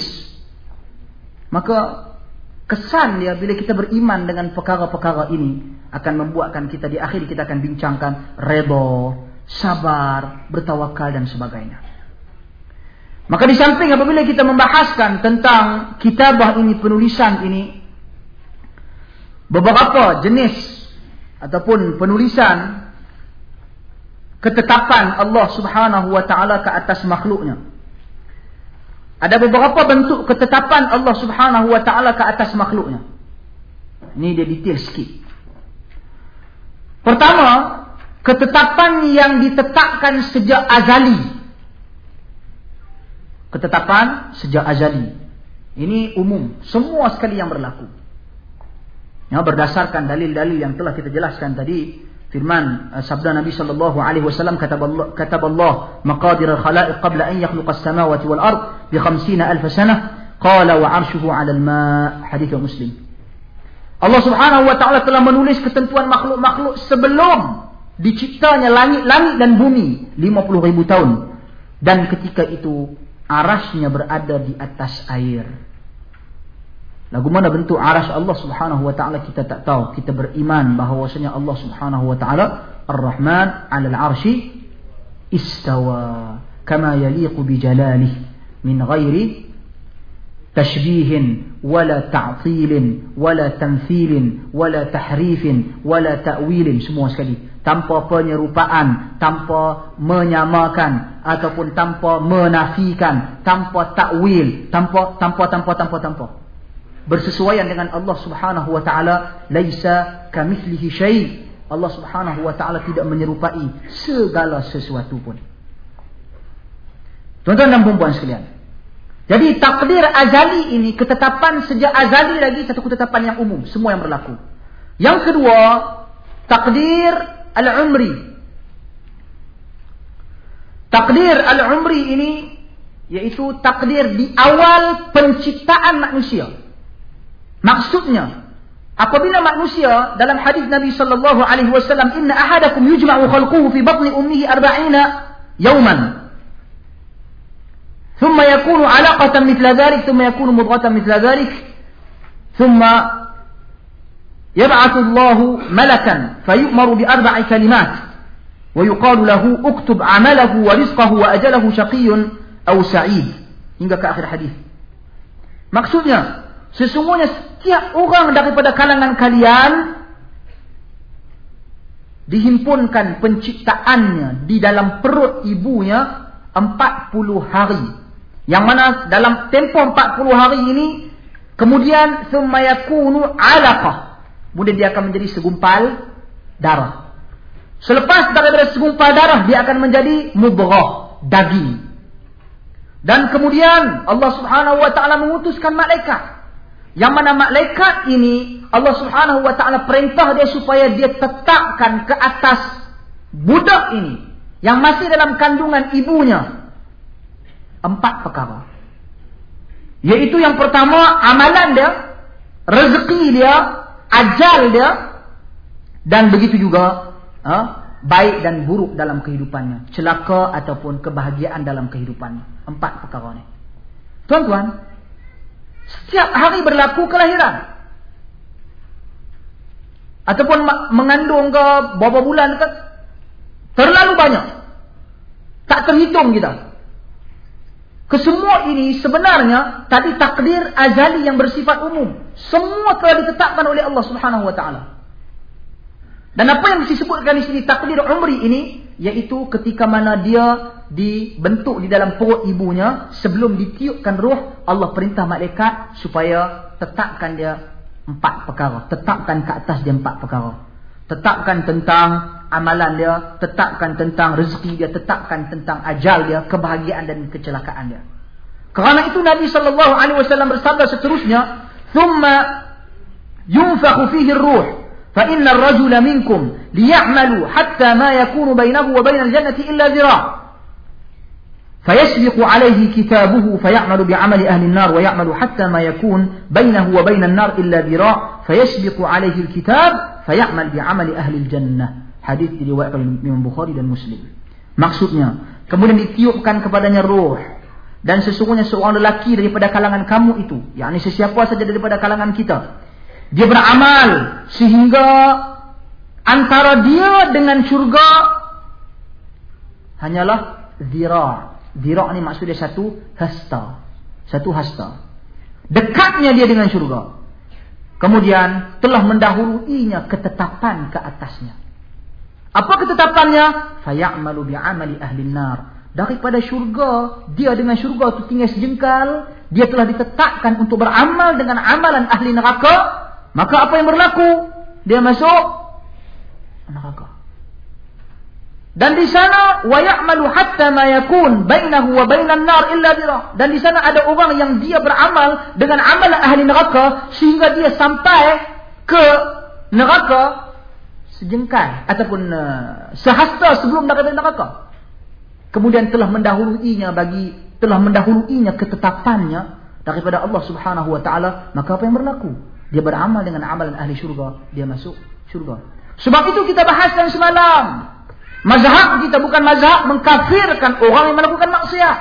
maka kesan dia bila kita beriman dengan perkara-perkara ini akan membuatkan kita di akhir kita akan bincangkan redha, sabar, bertawakal dan sebagainya. Maka di samping apabila kita membahaskan tentang kitabah ini, penulisan ini, beberapa jenis ataupun penulisan ketetapan Allah Subhanahu wa taala ke atas makhluknya. Ada beberapa bentuk ketetapan Allah Subhanahu wa taala ke atas makhluknya. Ini dia detail sikit. Pertama, ketetapan yang ditetapkan sejak azali. Ketetapan sejak azali. Ini umum, semua sekali yang berlaku. Ya, berdasarkan dalil-dalil yang telah kita jelaskan tadi, firman sabda Nabi sallallahu alaihi wasallam, kataballah kataballah maqadir al-khalaiq qabla an yakhluqa as-samawati wal ard bi khamsina alf sanah qala wa 'arshuhu 'ala al-ma', hadits Muslim. Allah Subhanahu wa taala telah menulis ketentuan makhluk-makhluk sebelum diciptanya langit-langit dan bumi lima puluh ribu tahun, dan ketika itu arasy-Nya berada di atas air. Lagu mana bentuk arasy Allah Subhanahu wa taala kita tak tahu. Kita beriman bahawasanya Allah Subhanahu wa taala Ar-Rahman 'alal 'arsy istawa kama yaliqu bi jalalihi min ghairi tashbihin wala ta'tilin wala tamthilin wala tahrifin wala ta'wilin, semua sekali. Tanpa penyerupaan, tanpa menyamakan, ataupun tanpa menafikan, tanpa takwil, tanpa tanpa tanpa tanpa tanpa. Bersesuaian dengan Allah Subhanahu wa taala, laisa kamitslihi syai'. Allah Subhanahu wa taala tidak menyerupai segala sesuatu pun. Tuan-tuan dan puan-puan sekalian. Jadi takdir azali ini, ketetapan sejak azali lagi, satu ketetapan yang umum, semua yang berlaku. Yang kedua, takdir al-umri. Takdir al-umri ini yaitu takdir di awal penciptaan manusia. Maksudnya, apabila manusia dalam hadis Nabi sallallahu alaihi wasallam, inna ahadakum yujma'u khalquhu fi batni ummihi arba'ina yawman thumma yakunu 'alaqatan mithla dhalik thumma yakunu mudghatan mithla dhalik thumma يبعث الله ملكا فيؤمر بأربع كلمات ويقال له اكتب عمله ورزقه وأجله شقي أو سعيد, hingga ke akhir hadis. Maksudnya, sesungguhnya setiap orang daripada kalangan kalian dihimpunkan penciptaannya di dalam perut ibunya empat puluh hari. Yang mana dalam tempoh empat puluh hari ini kemudian thumma yakunu 'alaqah, kemudian dia akan menjadi segumpal darah. Selepas daripada segumpal darah, dia akan menjadi mudghah, daging. Dan kemudian Allah Subhanahu wa taala mengutuskan malaikat. Yang mana malaikat ini Allah Subhanahu wa taala perintah dia supaya dia tetapkan ke atas budak ini yang masih dalam kandungan ibunya, empat perkara. Yaitu yang pertama, amalan dia, rezeki dia, ajal dia, dan begitu juga ha, baik dan buruk dalam kehidupannya, celaka ataupun kebahagiaan dalam kehidupannya. Empat perkara ni. Tuan-tuan, setiap hari berlaku kelahiran ataupun mengandung ke berapa bulan ke, terlalu banyak, tak terhitung kita. Kesemua ini sebenarnya tadi takdir azali yang bersifat umum. Semua telah ditetapkan oleh Allah Subhanahu wa taala. Dan apa yang disebutkan di sini takdir umri ini, yaitu ketika mana dia dibentuk di dalam perut ibunya, sebelum ditiupkan roh, Allah perintah malaikat supaya tetapkan dia empat perkara. Tetapkan ke atas dia empat perkara. Tetapkan tentang amalan dia, tetapkan tentang rezeki dia, tetapkan tentang ajal dia, kebahagiaan dan kecelakaan dia. Kerana itu Nabi sallallahu alaihi wasallam bersabda seterusnya, "Thumma yunfakhu fihi ar-ruh, fa inna ar-rajula minkum liya'malu hatta ma yakunu bainahu wa bainal jannati illa dhira'. فيسبق عليه كتابه فيعمل بعمل أهل النار ويعمل حتى ما يكون بينه وبين النار إلا ذراع فيسبق عليه الكتاب فيعمل بعمل أهل الجنة." Hadis diriwayatkan oleh Imam Bukhari dan Muslim. Maksudnya, kemudian ditiupkan kepadanya roh, dan sesungguhnya seorang lelaki daripada kalangan kamu itu, yakni sesiapa saja daripada kalangan kita, dia beramal sehingga antara dia dengan syurga hanyalah zira'. Zira' ni maksudnya satu hasta. Satu hasta. Dekatnya dia dengan syurga. Kemudian telah mendahuluinya ketetapan ke atasnya. Apa ketetapannya? Faya'malu bi'amali ahli nar. Daripada syurga, dia dengan syurga itu tinggal sejengkal, dia telah ditetapkan untuk beramal dengan amalan ahli neraka. Maka apa yang berlaku? Dia masuk neraka. Dan di sana wa ya'malu hatta ma yakun bainahu wa bainan nar illa dhira'. Dan di sana ada orang yang dia beramal dengan amalan ahli neraka sehingga dia sampai ke neraka sejengkal ataupun uh, sehasta sebelum daripada neraka. Kemudian telah mendahuluinya bagi telah mendahuluinya ketetapannya daripada Allah Subhanahu wa taala, maka apa yang berlaku? Dia beramal dengan amalan ahli syurga, dia masuk syurga. Sebab itu kita bahaskan semalam, mazhab kita bukan mazhab mengkafirkan orang yang melakukan maksiat.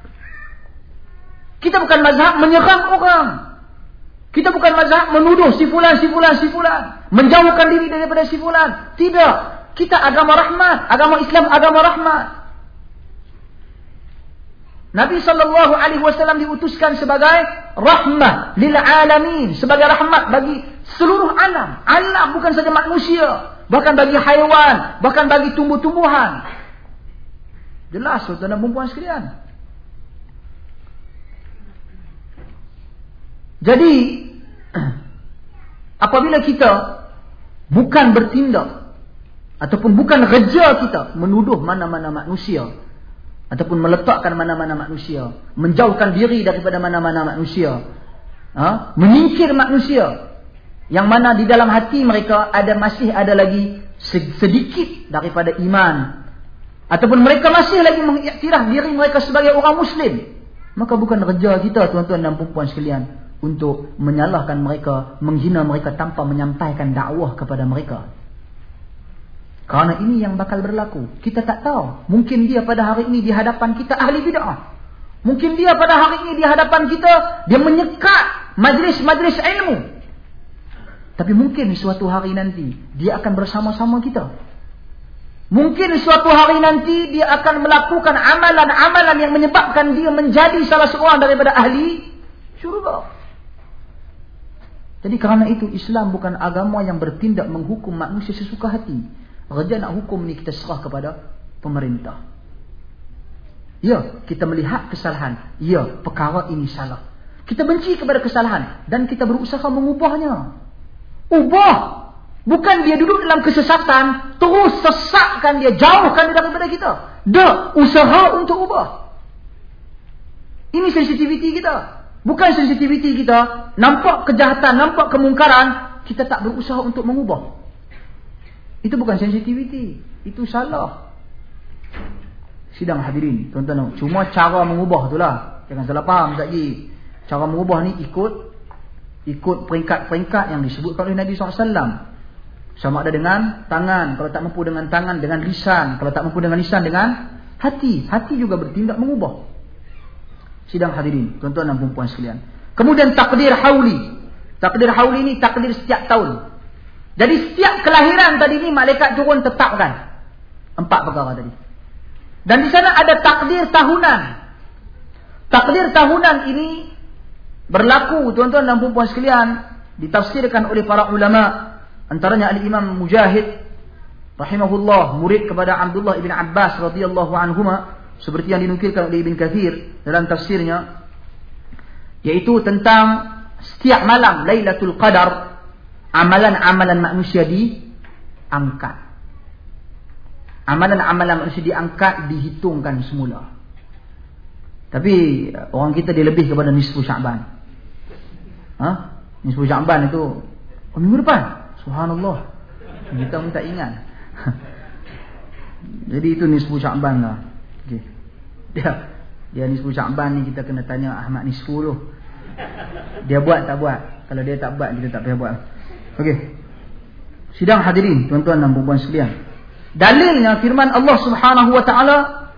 Kita bukan mazhab menyerang orang. Kita bukan mazhab menuduh si fulan, si fulan, si fulan, menjauhkan diri daripada si fulan. Tidak. Kita agama rahmat, agama Islam agama rahmat. Nabi sallallahu alaihi wasallam diutuskan sebagai rahmat lil alamin, sebagai rahmat bagi seluruh alam. Alam bukan saja manusia, bahkan bagi haiwan, bahkan bagi tumbuh-tumbuhan. Jelas tuan-tuan dan puan sekalian. Jadi apabila kita bukan bertindak ataupun bukan kerja kita menuduh mana-mana manusia ataupun meletakkan mana-mana manusia, menjauhkan diri daripada mana-mana manusia, ha? menyingkir manusia yang mana di dalam hati mereka ada masih ada lagi sedikit daripada iman, ataupun mereka masih lagi mengiktiraf diri mereka sebagai orang Muslim, maka bukan kerja kita tuan-tuan dan puan-puan sekalian untuk menyalahkan mereka, menghina mereka tanpa menyampaikan dakwah kepada mereka. Kerana ini yang bakal berlaku. Kita tak tahu. Mungkin dia pada hari ini di hadapan kita ahli bid'ah. Mungkin dia pada hari ini di hadapan kita dia menyekat majlis-majlis ilmu. Tapi mungkin suatu hari nanti dia akan bersama-sama kita. Mungkin suatu hari nanti dia akan melakukan amalan-amalan yang menyebabkan dia menjadi salah seorang daripada ahli syurga. Jadi kerana itu Islam bukan agama yang bertindak menghukum manusia sesuka hati. Kerja nak hukum ni kita serah kepada pemerintah. Ya, kita melihat kesalahan. Ya, perkara ini salah. Kita benci kepada kesalahan dan kita berusaha mengubahnya. Ubah. Bukan dia duduk dalam kesesatan, terus sesatkan dia, jauhkan dia daripada kita. Dah, usaha untuk ubah. Ini sensitiviti kita. Bukan sensitiviti kita, nampak kejahatan, nampak kemungkaran, kita tak berusaha untuk mengubah. Itu bukan sensitiviti, itu salah. Sidang hadirin, tuan-tuan, cuma cara mengubah itulah. Jangan salah faham Ustaz Ji. Cara mengubah ni ikut ikut peringkat-peringkat yang disebutkan oleh Nabi sallallahu alaihi wasallam. Sama ada dengan tangan, kalau tak mampu dengan tangan, dengan lisan, kalau tak mampu dengan lisan, dengan hati. Hati juga bertindak mengubah. Sidang hadirin, tuan-tuan dan puan-puan sekalian. Kemudian takdir hauli. Takdir hauli ni takdir setiap tahun. Jadi setiap kelahiran tadi ni malaikat turun tetapkan empat perkara tadi. Dan di sana ada takdir tahunan. Takdir tahunan ini berlaku, tuan-tuan dan puan-puan sekalian, ditafsirkan oleh para ulama. Antaranya Al-Imam Mujahid rahimahullah, murid kepada Abdullah ibn Abbas radhiyallahu anhuma, seperti yang dinukilkan oleh Ibn Kathir dalam tafsirnya, yaitu tentang setiap malam Lailatul Qadar, amalan-amalan manusia diangkat. Amalan-amalan manusia diangkat, dihitungkan semula. Tapi orang kita dia lebih kepada nisfu Sya'ban. Ha? Nisfu Sya'ban itu oh, minggu depan. Subhanallah. Kita pun tak ingat. Jadi itu nisfu Sya'ban lah. Okey. Dia dia nisfu Sya'ban ni kita kena tanya Ahmad nisfu tu. Dia buat tak buat? Kalau dia tak buat, kita tak payah buat. Okey. Sidang hadirin, tuan-tuan dan puan-puan sekalian. Dalilnya firman Allah Subhanahu wa taala,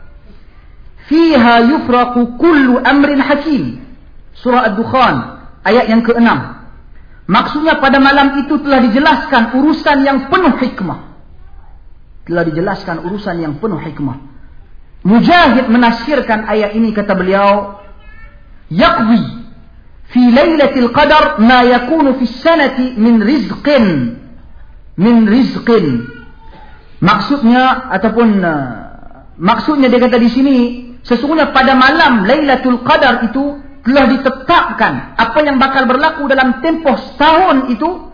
"Fiha yufraqu kullu amrin hakim." Surah Ad-Dukhan ayat yang keenam. Maksudnya pada malam itu telah dijelaskan urusan yang penuh hikmah. Telah dijelaskan urusan yang penuh hikmah. Mujahid menafsirkan ayat ini, kata beliau, "Yaqdi fi lailatul qadar ma yakunu fi sanati min rizqin min rizqin." Maksudnya ataupun uh, maksudnya dia kata di sini, sesungguhnya pada malam Lailatul Qadar itu telah ditetapkan apa yang bakal berlaku dalam tempoh setahun itu,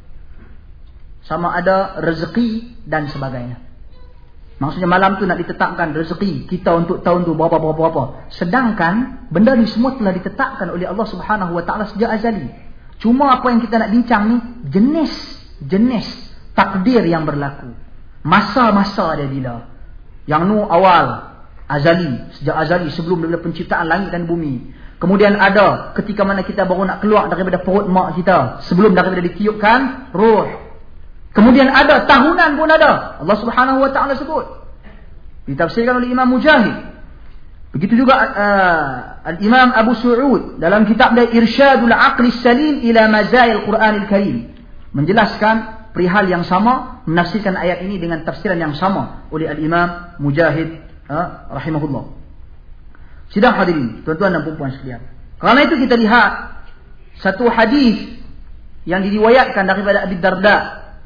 sama ada rezeki dan sebagainya. Maksudnya malam tu nak ditetapkan rezeki kita untuk tahun tu berapa berapa berapa. Sedangkan benda ni semua telah ditetapkan oleh Allah Subhanahu wa taala sejak azali. Cuma apa yang kita nak bincang ni jenis-jenis takdir yang berlaku. Masa-masa dia bila. Yang nu awal, azali, sejak azali, sebelum daripada penciptaan langit dan bumi. Kemudian ada ketika mana kita baru nak keluar daripada perut mak kita, sebelum daripada ditiupkan ruh. Kemudian ada tahunan pun ada. Allah Subhanahu wa taala sebut. Ditafsirkan oleh Imam Mujahid. Begitu juga uh, Al-Imam Abu Su'ud dalam kitab dia Irsyadul Aqli Salim ila Mazayil Quranil Karim, menjelaskan perihal yang sama, menafsirkan ayat ini dengan tafsiran yang sama oleh Al-Imam Mujahid uh, rahimahullah. Sidang hadirin, tuan-tuan dan puan-puan sekalian. Kerana itu kita lihat satu hadis yang diriwayatkan daripada Abi Darda.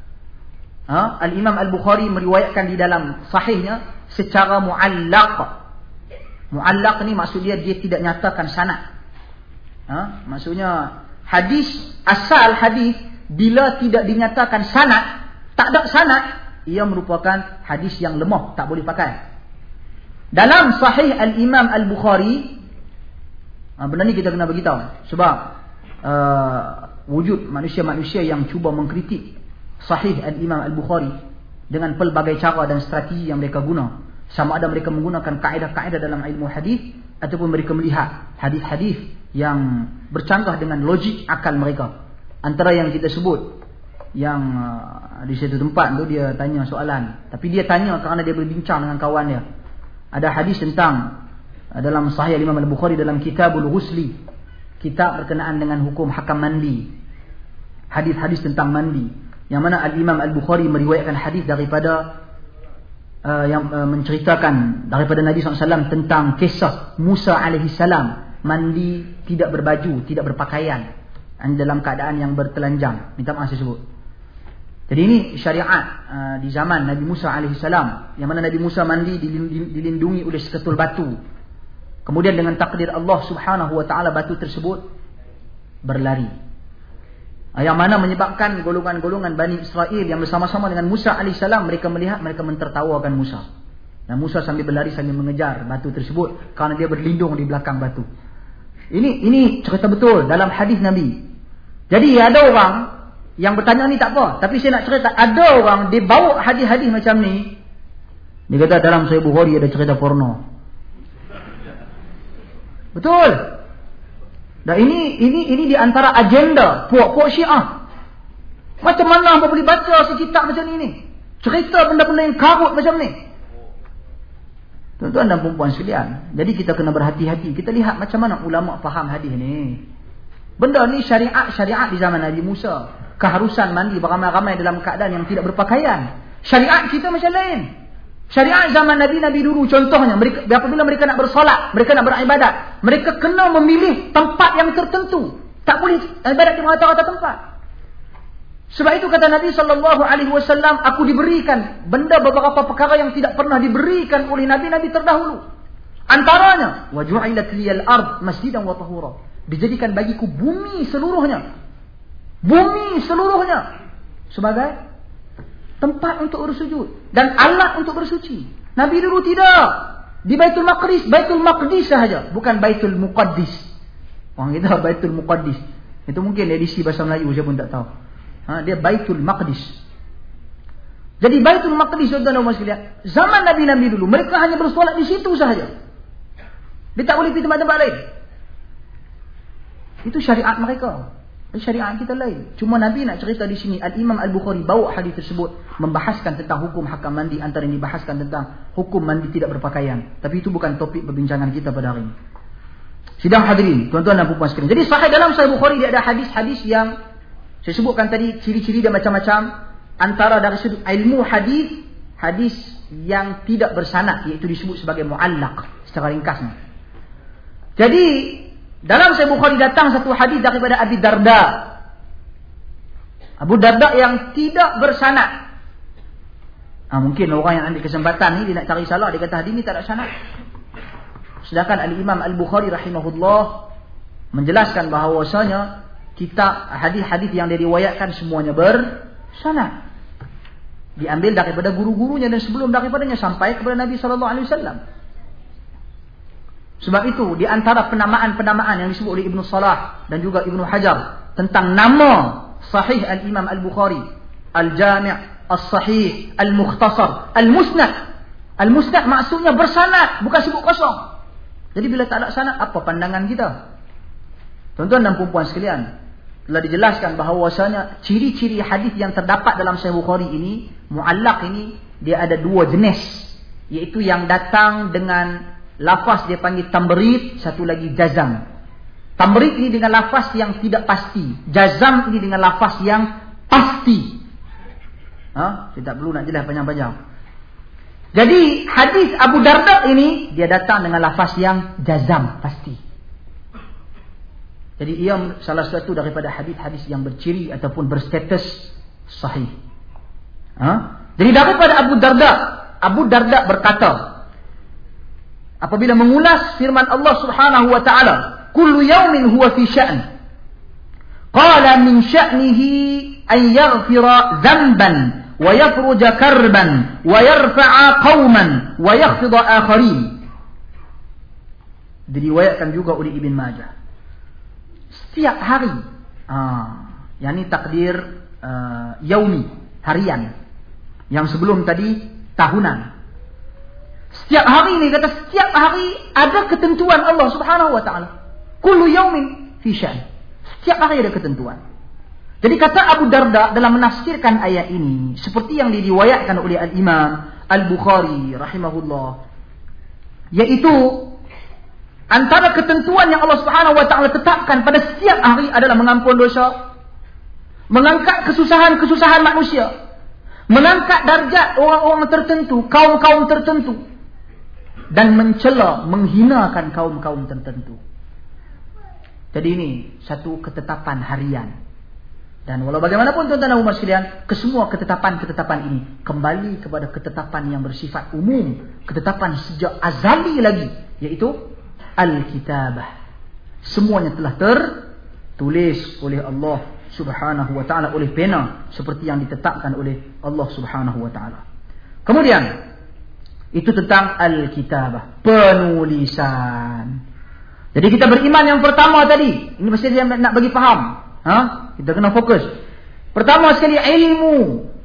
Uh, Al-Imam Al-Bukhari meriwayatkan di dalam sahihnya secara muallaq. Muallaq ni maksud dia dia tidak nyatakan sanad. Uh, maksudnya hadis, asal hadis bila tidak dinyatakan sanad, tak ada sanad, ia merupakan hadis yang lemah, tak boleh pakai. Dalam sahih Al-Imam Al-Bukhari, benda ni kita kena beritahu. Sebab uh, wujud manusia-manusia yang cuba mengkritik sahih Al-Imam Al-Bukhari dengan pelbagai cara dan strategi yang mereka guna. Sama ada mereka menggunakan kaedah-kaedah dalam ilmu hadis, ataupun mereka melihat hadis-hadis yang bercanggah dengan logik akal mereka. Antara yang kita sebut, yang uh, di satu tempat tu dia tanya soalan, tapi dia tanya kerana dia berbincang dengan kawan dia. Ada hadis tentang uh, dalam Sahih Imam Al-Bukhari dalam Kitabul Ghusli, kitab berkenaan dengan hukum hakam mandi, hadis-hadis tentang mandi, yang mana Al-Imam Al-Bukhari meriwayatkan hadis daripada uh, yang uh, menceritakan daripada Nabi sallallahu alaihi wasallam tentang kisah Musa alaihi salam mandi tidak berbaju, tidak berpakaian, dalam keadaan yang bertelanjang. Minta maaf saya sebut. Jadi ini syariat uh, di zaman Nabi Musa alaihi salam, yang mana Nabi Musa mandi dilindungi oleh seketul batu. Kemudian dengan takdir Allah Subhanahu wa taala batu tersebut berlari. Uh, yang mana menyebabkan golongan-golongan Bani Israel yang bersama-sama dengan Musa alaihi salam, mereka melihat, mereka mentertawakan Musa. Dan Musa sambil berlari sambil mengejar batu tersebut kerana dia berlindung di belakang batu. Ini ini cerita betul dalam hadis Nabi. Jadi ada orang yang bertanya ni tak apa, tapi saya nak cerita, ada orang dia bawa hadis-hadis macam ni, Dia kata dalam Sahih Bukhari ada cerita porno. Betul. Dan ini ini ini di antara agenda puak-puak Syiah. Macam mana hangpa boleh baca sekitab macam ni ni? Cerita benda-benda yang karut macam ni. Tuan-tuan dan puan-puan sekalian, jadi kita kena berhati-hati. Kita lihat macam mana ulama faham hadis ni. Benda ni syariat-syariat di zaman Nabi Musa. Keharusan mandi beramai-ramai dalam keadaan yang tidak berpakaian. Syariat kita macam lain. Syariat zaman Nabi-Nabi dulu contohnya, mereka, apabila mereka nak bersolat, mereka nak beribadat, mereka kena memilih tempat yang tertentu. Tak boleh ibadat di rata-rata tempat. Sebab itu kata Nabi sallallahu alaihi wasallam, aku diberikan benda beberapa perkara yang tidak pernah diberikan oleh Nabi-Nabi terdahulu. Antaranya, wa ju'ilat liyal ard masjidan wa tahura. Dijadikan bagiku bumi seluruhnya. Bumi seluruhnya sebagai tempat untuk bersujud dan alat untuk bersuci. Nabi dulu tidak. Di Baitul Maqdis, Baitul Maqdis sahaja, bukan Baitul Muqaddis. Orang kita Baitul Muqaddis. Itu mungkin edisi bahasa Melayu, saya pun tak tahu. Ha, dia Baitul Maqdis. Jadi Baitul Maqdis, tuan-tuan dan puan sekalian, zaman Nabi-Nabi dulu mereka hanya bersolat di situ sahaja. Dia tak boleh pergi tempat-tempat lain. Itu syariat mereka. Syariat kita lain. Cuma Nabi nak cerita di sini, Al-Imam Al-Bukhari bawa hadis tersebut membahaskan tentang hukum hakam mandi, antara yang dibahaskan tentang hukum mandi tidak berpakaian. Tapi itu bukan topik perbincangan kita pada hari ini. Sidang hadirin, tuan-tuan dan puan sekalian. Jadi sahih dalam Sahih Bukhari dia ada hadis-hadis yang saya sebutkan tadi, ciri-ciri dia macam-macam. Antara dari sudut ilmu hadis, hadis yang tidak bersanad, iaitu disebut sebagai muallaq secara ringkasnya. Jadi dalam Sahih Bukhari datang satu hadis daripada Abi Darda. Abu Darda yang tidak bersanad. Ha, mungkin orang yang ambil kesempatan ni dia nak cari salah, dia kata hadis ni tak ada sanad. Sedangkan Al-Imam Al-Bukhari rahimahullah menjelaskan bahawasanya kitab hadis-hadis yang diriwayatkan semuanya bersanad. Diambil daripada guru-gurunya dan sebelum daripadanya sampai kepada Nabi sallallahu alaihi wasallam. Sebab itu di antara penamaan-penamaan yang disebut oleh Ibnu Salah dan juga Ibnu Hajar tentang nama Sahih Al-Imam Al-Bukhari, Al-Jami', As-Sahih, Al-Mukhtasar, Al-Musnad. Al-Musnad maksudnya bersanad, bukan sebut kosong. Jadi bila tak ada sanad, apa pandangan kita? Tuan-tuan dan puan-puan sekalian, telah dijelaskan bahawasanya ciri-ciri hadis yang terdapat dalam Sahih Bukhari ini, muallaq ini, dia ada dua jenis, iaitu yang datang dengan lafaz dia panggil tamrid, satu lagi jazam. Tamrid ini dengan lafaz yang tidak pasti, jazam ini dengan lafaz yang pasti. Ha? Saya tak perlu nak jelas panjang-panjang. Jadi hadis Abu Darda ini dia datang dengan lafaz yang jazam, pasti. Jadi ia salah satu daripada hadis-hadis yang berciri ataupun berstatus sahih. Ha? Jadi daripada Abu Darda, Abu Darda berkata, apabila mengulas firman Allah Subhanahu wa taala, kullu yawmin huwa fi sya'n. Qala min sya'nihi an yaghfira dhanban wa yafruja karban wa yarfa'a qauman wa yakhfida akharin. Diriwayatkan juga oleh Ibn Majah. Setiap hari, ah, yakni takdir uh, yaumi, harian. Yang sebelum tadi tahunan. Setiap hari ni kata setiap hari ada ketentuan Allah Subhanahu wa taala. Kullu yaumin fi sya'n. Setiap hari ada ketentuan. Jadi kata Abu Darda dalam menafsirkan ayat ini seperti yang diriwayatkan oleh Al-Imam Al-Bukhari rahimahullah, yaitu antara ketentuan yang Allah Subhanahu wa taala tetapkan pada setiap hari adalah mengampun dosa, mengangkat kesusahan-kesusahan manusia, mengangkat darjat orang-orang tertentu, kaum-kaum tertentu, dan mencela, menghinakan kaum-kaum tertentu. Jadi ini satu ketetapan harian. Dan walau bagaimanapun tuan-tuan dan puan sekalian, kesemua ketetapan-ketetapan ini kembali kepada ketetapan yang bersifat umum, ketetapan sejak azali lagi, yaitu Al-Kitabah. Semuanya telah tertulis oleh Allah Subhanahu wa taala, oleh pena, seperti yang ditetapkan oleh Allah Subhanahu wa taala. Kemudian itu tentang Al-Kitabah, penulisan. Jadi kita beriman yang pertama tadi, ini mesti dia nak bagi faham. Ha? Kita kena fokus. Pertama sekali ilmu,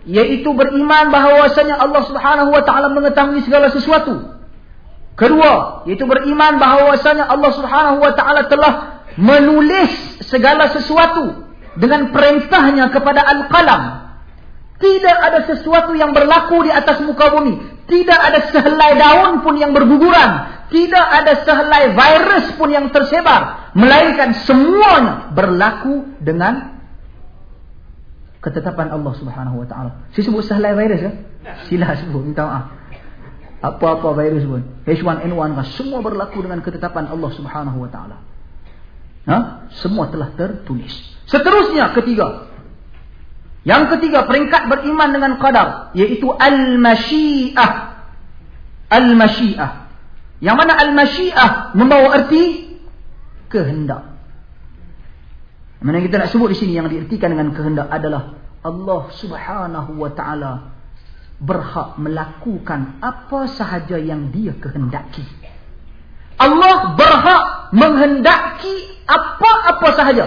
yaitu beriman bahawasanya Allah Subhanahu wa taala mengetahui segala sesuatu. Kedua, yaitu beriman bahawasanya Allah Subhanahu wa taala telah menulis segala sesuatu dengan perintahnya kepada al-qalam. Tidak ada sesuatu yang berlaku di atas muka bumi. Tidak ada sehelai daun pun yang berguguran. Tidak ada sehelai virus pun yang tersebar. Melainkan semuanya berlaku dengan ketetapan Allah Subhanahu wa taala. Saya sebut sehelai virus ya? Sila sebut, minta maaf. Apa-apa virus pun, H one N one kan, semua berlaku dengan ketetapan Allah Subhanahu wa taala. Ha? Semua telah tertulis. Seterusnya ketiga. Yang ketiga, peringkat beriman dengan qadar, iaitu al-masyiah. Al-masyiah. Yang mana al-masyiah membawa erti kehendak. Mana kita nak sebut di sini yang diartikan dengan kehendak adalah Allah Subhanahu wa taala berhak melakukan apa sahaja yang dia kehendaki. Allah berhak menghendaki apa-apa sahaja.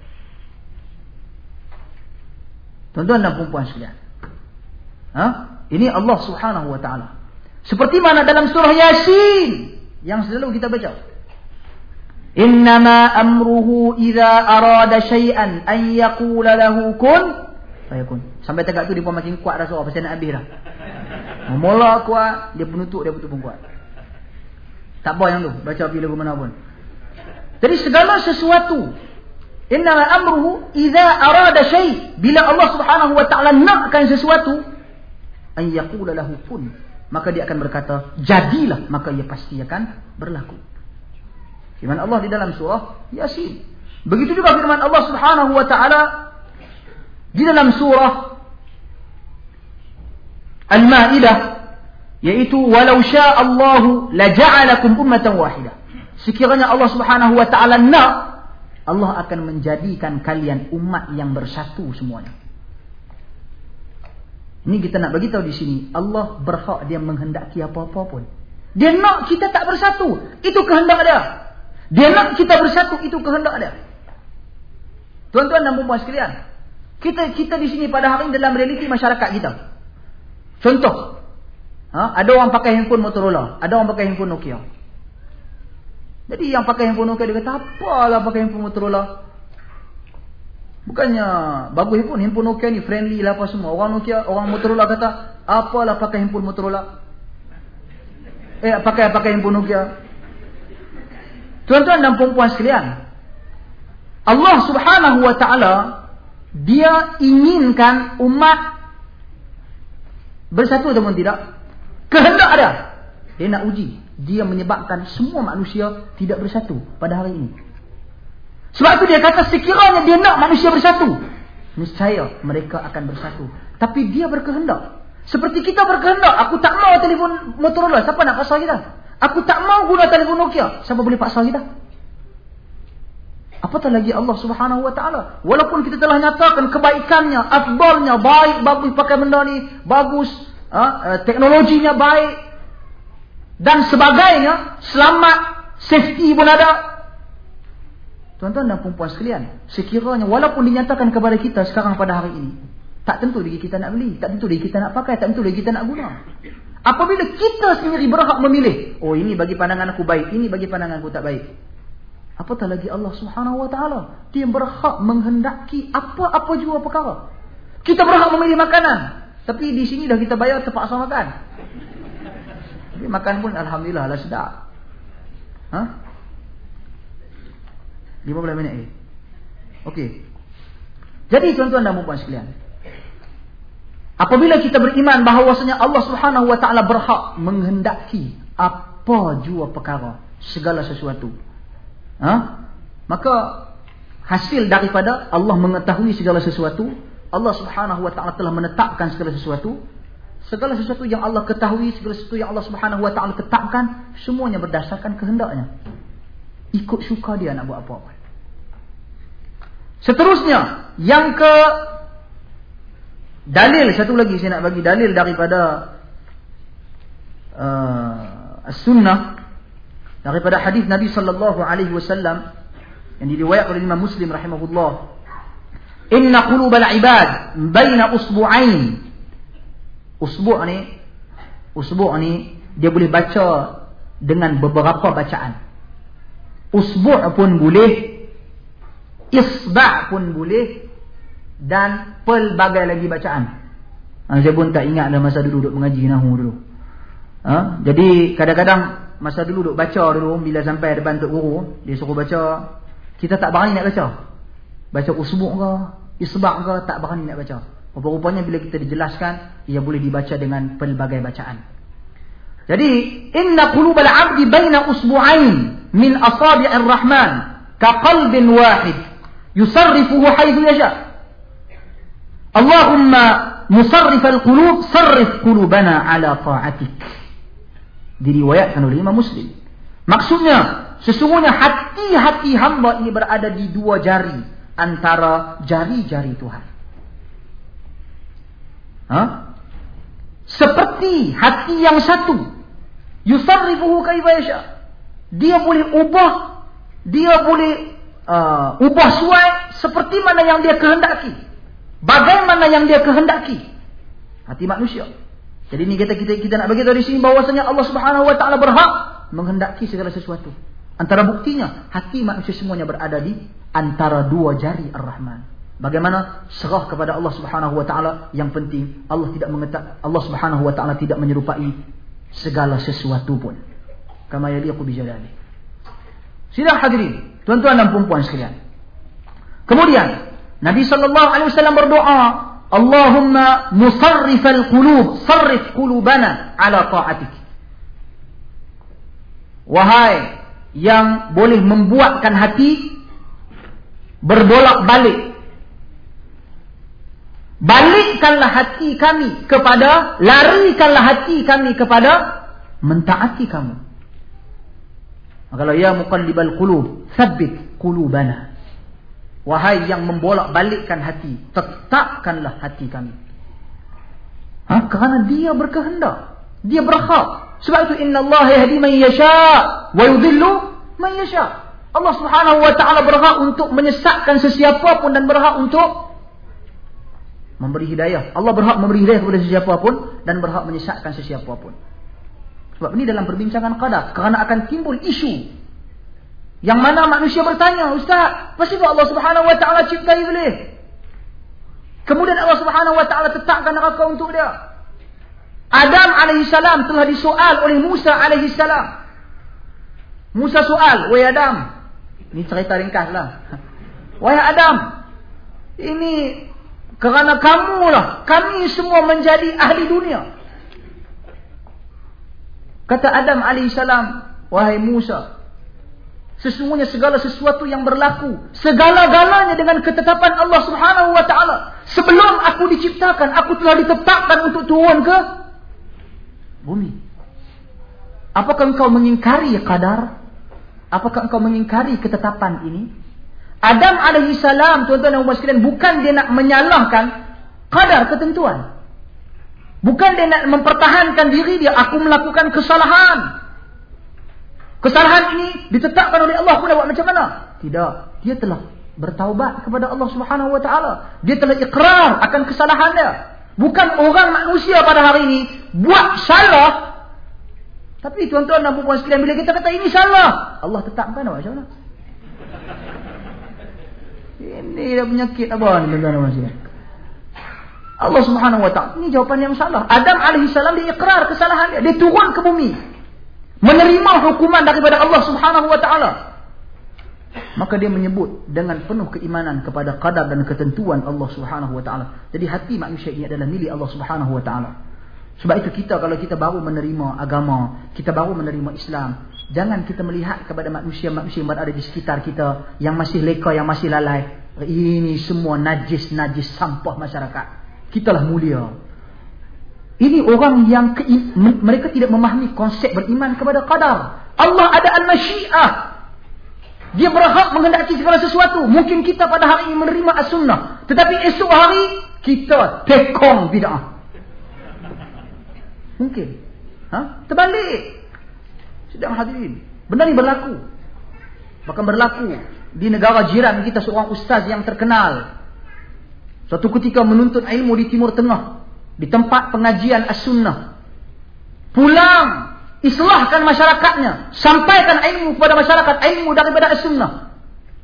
Tuan-tuan dan puan-puan sekalian. Ha? Ini Allah Subhanahu wa taala. Seperti mana dalam surah Yasin yang selalu kita baca. Innama amruhu idza arada syai'an an yaqula lahu kun fayakun. Sampai tegak tu dia pun makin kuat dah surah pasal nak habis dah. Mula kuat, dia penutup dia betul pun kuat. Tak apa yang tu, baca bila ke mana pun. Jadi segala sesuatu, innama amruhu idza arada syai', bila Allah Subhanahu wa taala nakkan sesuatu, an yaqula lahu kun, maka dia akan berkata jadilah, maka ia pasti akan berlaku. Firman Allah di dalam surah Yasin. Begitu juga firman Allah Subhanahu wa taala di dalam surah Al-Ma'idah, yaitu walau syaa Allahu laja'alakum ummatan wahidah. Sekiranya Allah Subhanahu wa taala nak, Allah akan menjadikan kalian umat yang bersatu semuanya. Ini kita nak bagi tahu di sini, Allah berhak dia menghendaki apa-apa pun. Dia nak kita tak bersatu, itu kehendak dia. Dia nak kita bersatu, itu kehendak dia. Tuan-tuan dan puan-puan sekalian, kita kita di sini pada hari ini dalam realiti masyarakat kita. Contoh, ha, ada orang pakai handphone Motorola, ada orang pakai handphone Nokia. Jadi yang pakai handphone Nokia dia kata, apalah pakai handphone Motorola. Bukannya bagus handphone, handphone Nokia ni friendly lah apa semua. Orang Nokia, orang Motorola kata, apalah pakai handphone Motorola. Eh, pakai pakai handphone Nokia. Tuan-tuan dan puan-puan sekalian, Allah Subhanahu wa taala dia inginkan umat bersatu ataupun tidak. Kehendak dia. Dia nak uji. Dia menyebabkan semua manusia tidak bersatu pada hari ini. Sebab itu dia kata sekiranya dia nak manusia bersatu, niscaya mereka akan bersatu. Tapi dia berkehendak. Seperti kita berkehendak, aku tak mau telefon Motorola, siapa nak paksa kita? Aku tak mau guna telefon Nokia, siapa boleh paksa kita? Apatah lagi Allah Subhanahu wa taala. Walaupun kita telah nyatakan kebaikannya, afdalnya, baik, bagus pakai benda ni, bagus, ha, teknologinya baik dan sebagainya, selamat, safety pun ada. Tuan-tuan dan puan-puan sekalian, sekiranya walaupun dinyatakan kepada kita sekarang pada hari ini, tak tentu lagi kita nak beli, tak tentu lagi kita nak pakai, tak tentu lagi kita nak guna. Apabila kita sendiri berhak memilih, oh ini bagi pandangan aku baik, ini bagi pandangan aku tak baik. Apatah lagi Allah Subhanahu wa taala, dia berhak menghendaki apa-apa jua perkara. Kita berhak memilih makanan, tapi di sini dah kita bayar terpaksa makan. Tapi makan pun alhamdulillah lah sedap. Ha? lima belas minit lagi. Okey. Jadi tuan-tuan dan puan-puan sekalian, apabila kita beriman bahawasanya Allah Subhanahu wa taala berhak menghendaki apa jua perkara, segala sesuatu, ha? Maka hasil daripada Allah mengetahui segala sesuatu, Allah Subhanahu wa taala telah menetapkan segala sesuatu. Segala sesuatu yang Allah ketahui, segala sesuatu yang Allah Subhanahu wa taala tetapkan, semuanya berdasarkan kehendaknya. Ikut suka dia nak buat apa-apa. Seterusnya, yang ke dalil, satu lagi saya nak bagi dalil daripada uh, as-sunnah, daripada hadis Nabi sallallahu alaihi wasallam yang diriwayatkan oleh Imam Muslim rahimahullah. Inna qulubal ibad baina usbu'ain Usbu' ni, usbu' ni dia boleh baca dengan beberapa bacaan. Usbu' pun boleh, isba' pun boleh, dan pelbagai lagi bacaan. Ha, saya pun tak ingat dah masa dulu duduk mengaji nahu dulu. Ha, jadi kadang-kadang masa dulu duduk baca dulu, bila sampai depan tok guru, dia suruh baca, kita tak berani nak baca. Baca usbu' ke, isba' ke, tak berani nak baca. Rupa-rupanya bila kita dijelaskan, ia boleh dibaca dengan pelbagai bacaan. Jadi, inna qulubal 'abdi baina usbu'ain min asabi'ir rahman ka qalbin wahid yusarrifuhu haythu yasha. Allahumma musarrifal qulub sarrif qulubana ala ta'atik. Diriwayatkan oleh Imam Muslim. Maksudnya, sesungguhnya hati-hati hamba ini berada di dua jari antara jari-jari Tuhan. Ha? Seperti hati yang satu, yusarrifuhu kaifa yasha. Dia boleh ubah, dia boleh uh, ubah suai seperti mana yang dia kehendaki, bagaimana yang dia kehendaki. Hati manusia. Jadi ni kita kita kita nak bagi tahu di sini bahwasanya Allah Subhanahu wa taala berhak menghendaki segala sesuatu. Antara buktinya, hati manusia semuanya berada di antara dua jari Ar-Rahman. Bagaimana serah kepada Allah Subhanahu wa taala, yang penting Allah tidak mengetak, Allah Subhanahu wa taala tidak menyerupai segala sesuatu pun. Kama yaliqu bi jalali. Sidang hadirin, tuan-tuan dan puan-puan sekalian. Kemudian Nabi sallallahu alaihi wasallam berdoa, Allahumma musarrifal qulub, sarrif qulubana ala ta'atik. Wahai yang boleh membuatkan hati berbolak-balik, balikkanlah hati kami kepada, larikanlah hati kami kepada mentaati kamu. Kalau ya muqallibal qulub, tsabbit qulubana. Wahai yang membolak-balikkan hati, tetapkanlah hati kami. Ha? Kerana dia berkehendak, dia berhak. Sebab itu innallaha yahdi man yasha wa yudhillu man yasha. Allah Subhanahu wa taala berhak untuk menyesatkan sesiapa pun dan berhak untuk memberi hidayah. Allah berhak memberi hidayah kepada sesiapa pun dan berhak menyesatkan sesiapa pun. Sebab ini dalam perbincangan qadar, kerana akan timbul isu yang mana manusia bertanya, Ustaz, kenapa Allah Subhanahu wa taala cipta iblis? Kemudian Allah Subhanahu wa taala tetapkan neraka untuk dia. Adam alaihi salam telah disoal oleh Musa alaihi salam. Musa soal, "Wahai Adam," ini cerita ringkaslah. "Wahai Adam, ini kerana kamulah kami semua menjadi ahli dunia." Kata Adam alaihissalam, "Wahai Musa, sesungguhnya segala sesuatu yang berlaku, segala-galanya dengan ketetapan Allah Subhanahu wa taala. Sebelum aku diciptakan, aku telah ditetapkan untuk turun ke bumi. Apakah engkau mengingkari qadar? Apakah engkau mengingkari ketetapan ini?" Adam alaihissalam, tuan-tuan dan puan sekalian, bukan dia nak menyalahkan qadar, ketentuan. Bukan dia nak mempertahankan diri dia, aku melakukan kesalahan. Kesalahan ini ditetapkan oleh Allah, aku nak buat macam mana? Tidak. Dia telah bertaubat kepada Allah Subhanahu wa taala. Dia telah ikrar akan kesalahan dia. Bukan orang manusia pada hari ini buat salah. Tapi tuan-tuan dan puan sekalian, bila kita kata ini salah, Allah tetapkan macam mana? Ini dah penyakit apa ni tuan-tuan dan puan sekalian? Allah Subhanahu wa taala, ini jawapan yang salah. Adam alaihi salam dia ikrar kesalahan dia, dia turun ke bumi, menerima hukuman daripada Allah Subhanahu wa taala. Maka dia menyebut dengan penuh keimanan kepada qadar dan ketentuan Allah Subhanahu wa taala. Jadi hati manusia ini adalah milik Allah Subhanahu wa taala. Sebab itu kita, kalau kita baru menerima agama, kita baru menerima Islam, jangan kita melihat kepada manusia-manusia yang berada di sekitar kita, yang masih leka, yang masih lalai. Ini semua najis-najis sampah masyarakat. Kitalah mulia. Ini orang yang ke, mereka tidak memahami konsep beriman kepada qadar. Allah ada al-masyiah. Dia berhak menghendaki segala sesuatu. Mungkin kita pada hari ini menerima as-sunnah, tetapi esok hari kita tekong bid'ah. Mungkin. Ha? Terbalik. Sedang hadirin, benda ni berlaku. Bahkan berlaku di negara jiran kita, seorang ustaz yang terkenal suatu ketika menuntut ilmu di Timur Tengah. di tempat pengajian as-sunnah. Pulang, islahkan masyarakatnya, sampaikan ilmu kepada masyarakat, ilmu daripada as-sunnah.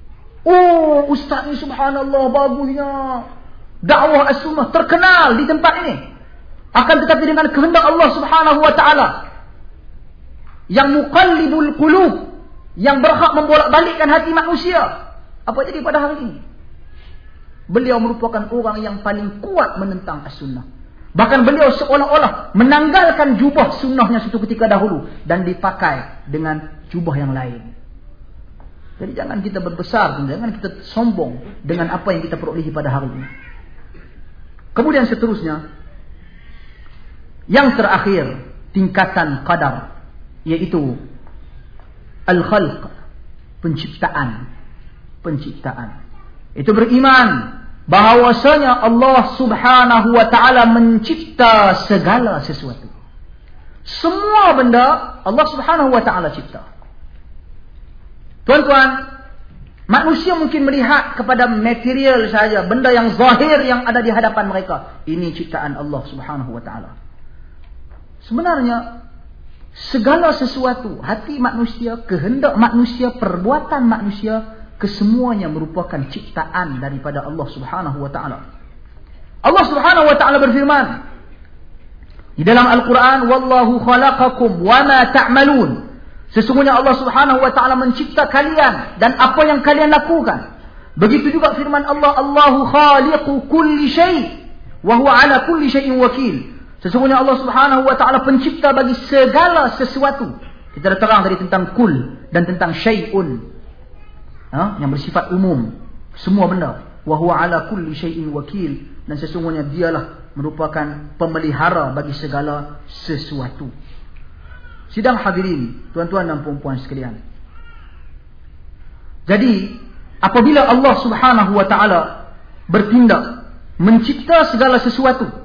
Oh, ustaz ni subhanallah bagusnya, dakwah as-sunnah terkenal di tempat ini. Akan tetapi dengan kehendak Allah Subhanahu wa taala yang muqallibul qulub, yang berhak membolak-balikkan hati manusia, apa jadi pada hari ini? Beliau merupakan orang yang paling kuat menentang as-sunnah. Bahkan beliau seolah-olah menanggalkan jubah sunnahnya suatu ketika dahulu dan dipakai dengan jubah yang lain. Jadi jangan kita berbesar, jangan kita sombong dengan apa yang kita perolehi pada hari ini. Kemudian seterusnya, yang terakhir, tingkatan qadar, yaitu al-khalq, penciptaan. Penciptaan. Itu beriman bahawasanya Allah Subhanahu wa ta'ala mencipta segala sesuatu. Semua benda Allah Subhanahu wa ta'ala cipta. Tuan-tuan, manusia mungkin melihat kepada material saja, benda yang zahir yang ada di hadapan mereka. Ini ciptaan Allah Subhanahu wa ta'ala. Sebenarnya segala sesuatu, hati manusia, kehendak manusia, perbuatan manusia, kesemuanya merupakan ciptaan daripada Allah Subhanahu wa ta'ala. Allah Subhanahu wa ta'ala berfirman di dalam Al-Quran, wallahu khalaqakum wa ma ta'malun. Sesungguhnya Allah Subhanahu wa ta'ala mencipta kalian dan apa yang kalian lakukan. Begitu juga firman Allah, Allahu khaliqu kulli syai' wa huwa ala kulli syai'in wakil. Sesungguhnya Allah Subhanahu wa ta'ala pencipta bagi segala sesuatu. Kita dah terang tadi tentang kul dan tentang syai'un, ha? Yang bersifat umum, semua benda. Wa huwa ala kulli syai'in wakil. Dan sesungguhnya dialah merupakan pemelihara bagi segala sesuatu. Sidang hadirin, tuan-tuan dan puan-puan sekalian. Jadi, apabila Allah Subhanahu wa ta'ala bertindak mencipta segala sesuatu,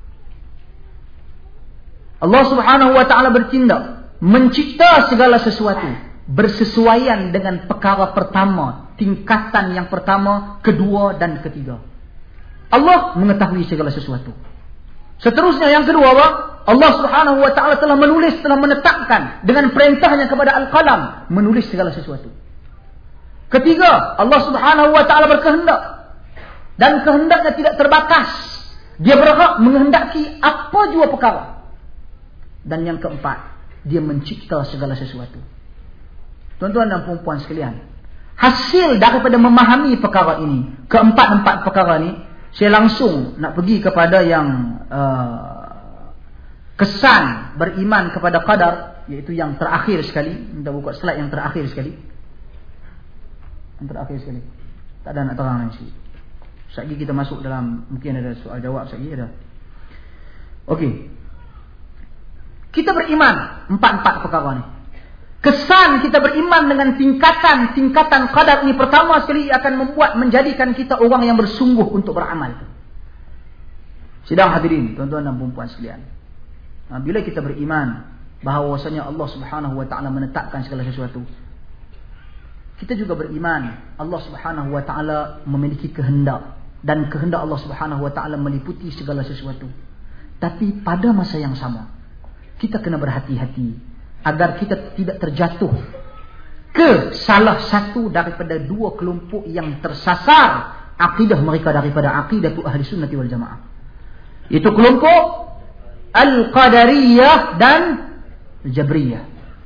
Allah Subhanahu wa ta'ala bertindak mencipta segala sesuatu bersesuaian dengan perkara pertama, tingkatan yang pertama, kedua dan ketiga. Allah mengetahui segala sesuatu. Seterusnya yang kedua, apa? Allah Subhanahu wa ta'ala telah menulis, telah menetapkan dengan perintahnya kepada Al-Qalam menulis segala sesuatu. Ketiga, Allah Subhanahu wa ta'ala berkehendak dan kehendaknya tidak terbatas. Dia berhak menghendaki apa jua perkara. Dan yang keempat, dia mencipta segala sesuatu. Tuan-tuan dan puan-puan sekalian, hasil daripada memahami perkara ini, keempat-empat perkara ini, saya langsung nak pergi kepada yang uh, kesan beriman kepada qadar, iaitu yang terakhir sekali. Minta buka slide yang terakhir sekali. Yang terakhir sekali. Tak ada nak terang lagi. Sekejap lagi kita masuk dalam, mungkin ada soal jawab sekejap lagi ada. Okey. Kita beriman empat-empat perkara ni. Kesan kita beriman dengan tingkatan-tingkatan qadar ni, pertama sekali akan membuat, menjadikan kita orang yang bersungguh untuk beramal. Sidang hadirin, tuan-tuan dan puan-puan sekalian. Bila kita beriman bahawasanya Allah Subhanahu wa ta'ala menetapkan segala sesuatu, kita juga beriman Allah Subhanahu wa ta'ala memiliki kehendak, dan kehendak Allah Subhanahu wa ta'ala meliputi segala sesuatu. Tapi pada masa yang sama, kita kena berhati-hati agar kita tidak terjatuh ke salah satu daripada dua kelompok yang tersasar akidah mereka daripada akidah ahli sunnah wal jamaah. Itu kelompok Al-Qadariyah dan Jabriyah.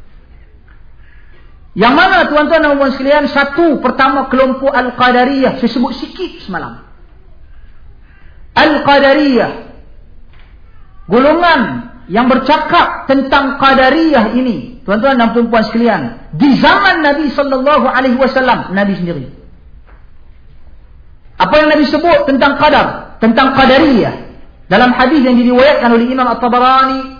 Yang mana tuan-tuan dan puan sekalian, satu pertama kelompok Al-Qadariyah, saya sebut sikit semalam. Al-Qadariyah, golongan yang bercakap tentang Qadariyah ini, tuan-tuan dan puan sekalian, di zaman Nabi sallallahu alaihi wasallam, Nabi sendiri. Apa yang Nabi sebut tentang qadar, tentang Qadariyah, dalam hadis yang diriwayatkan oleh Imam At-Tabarani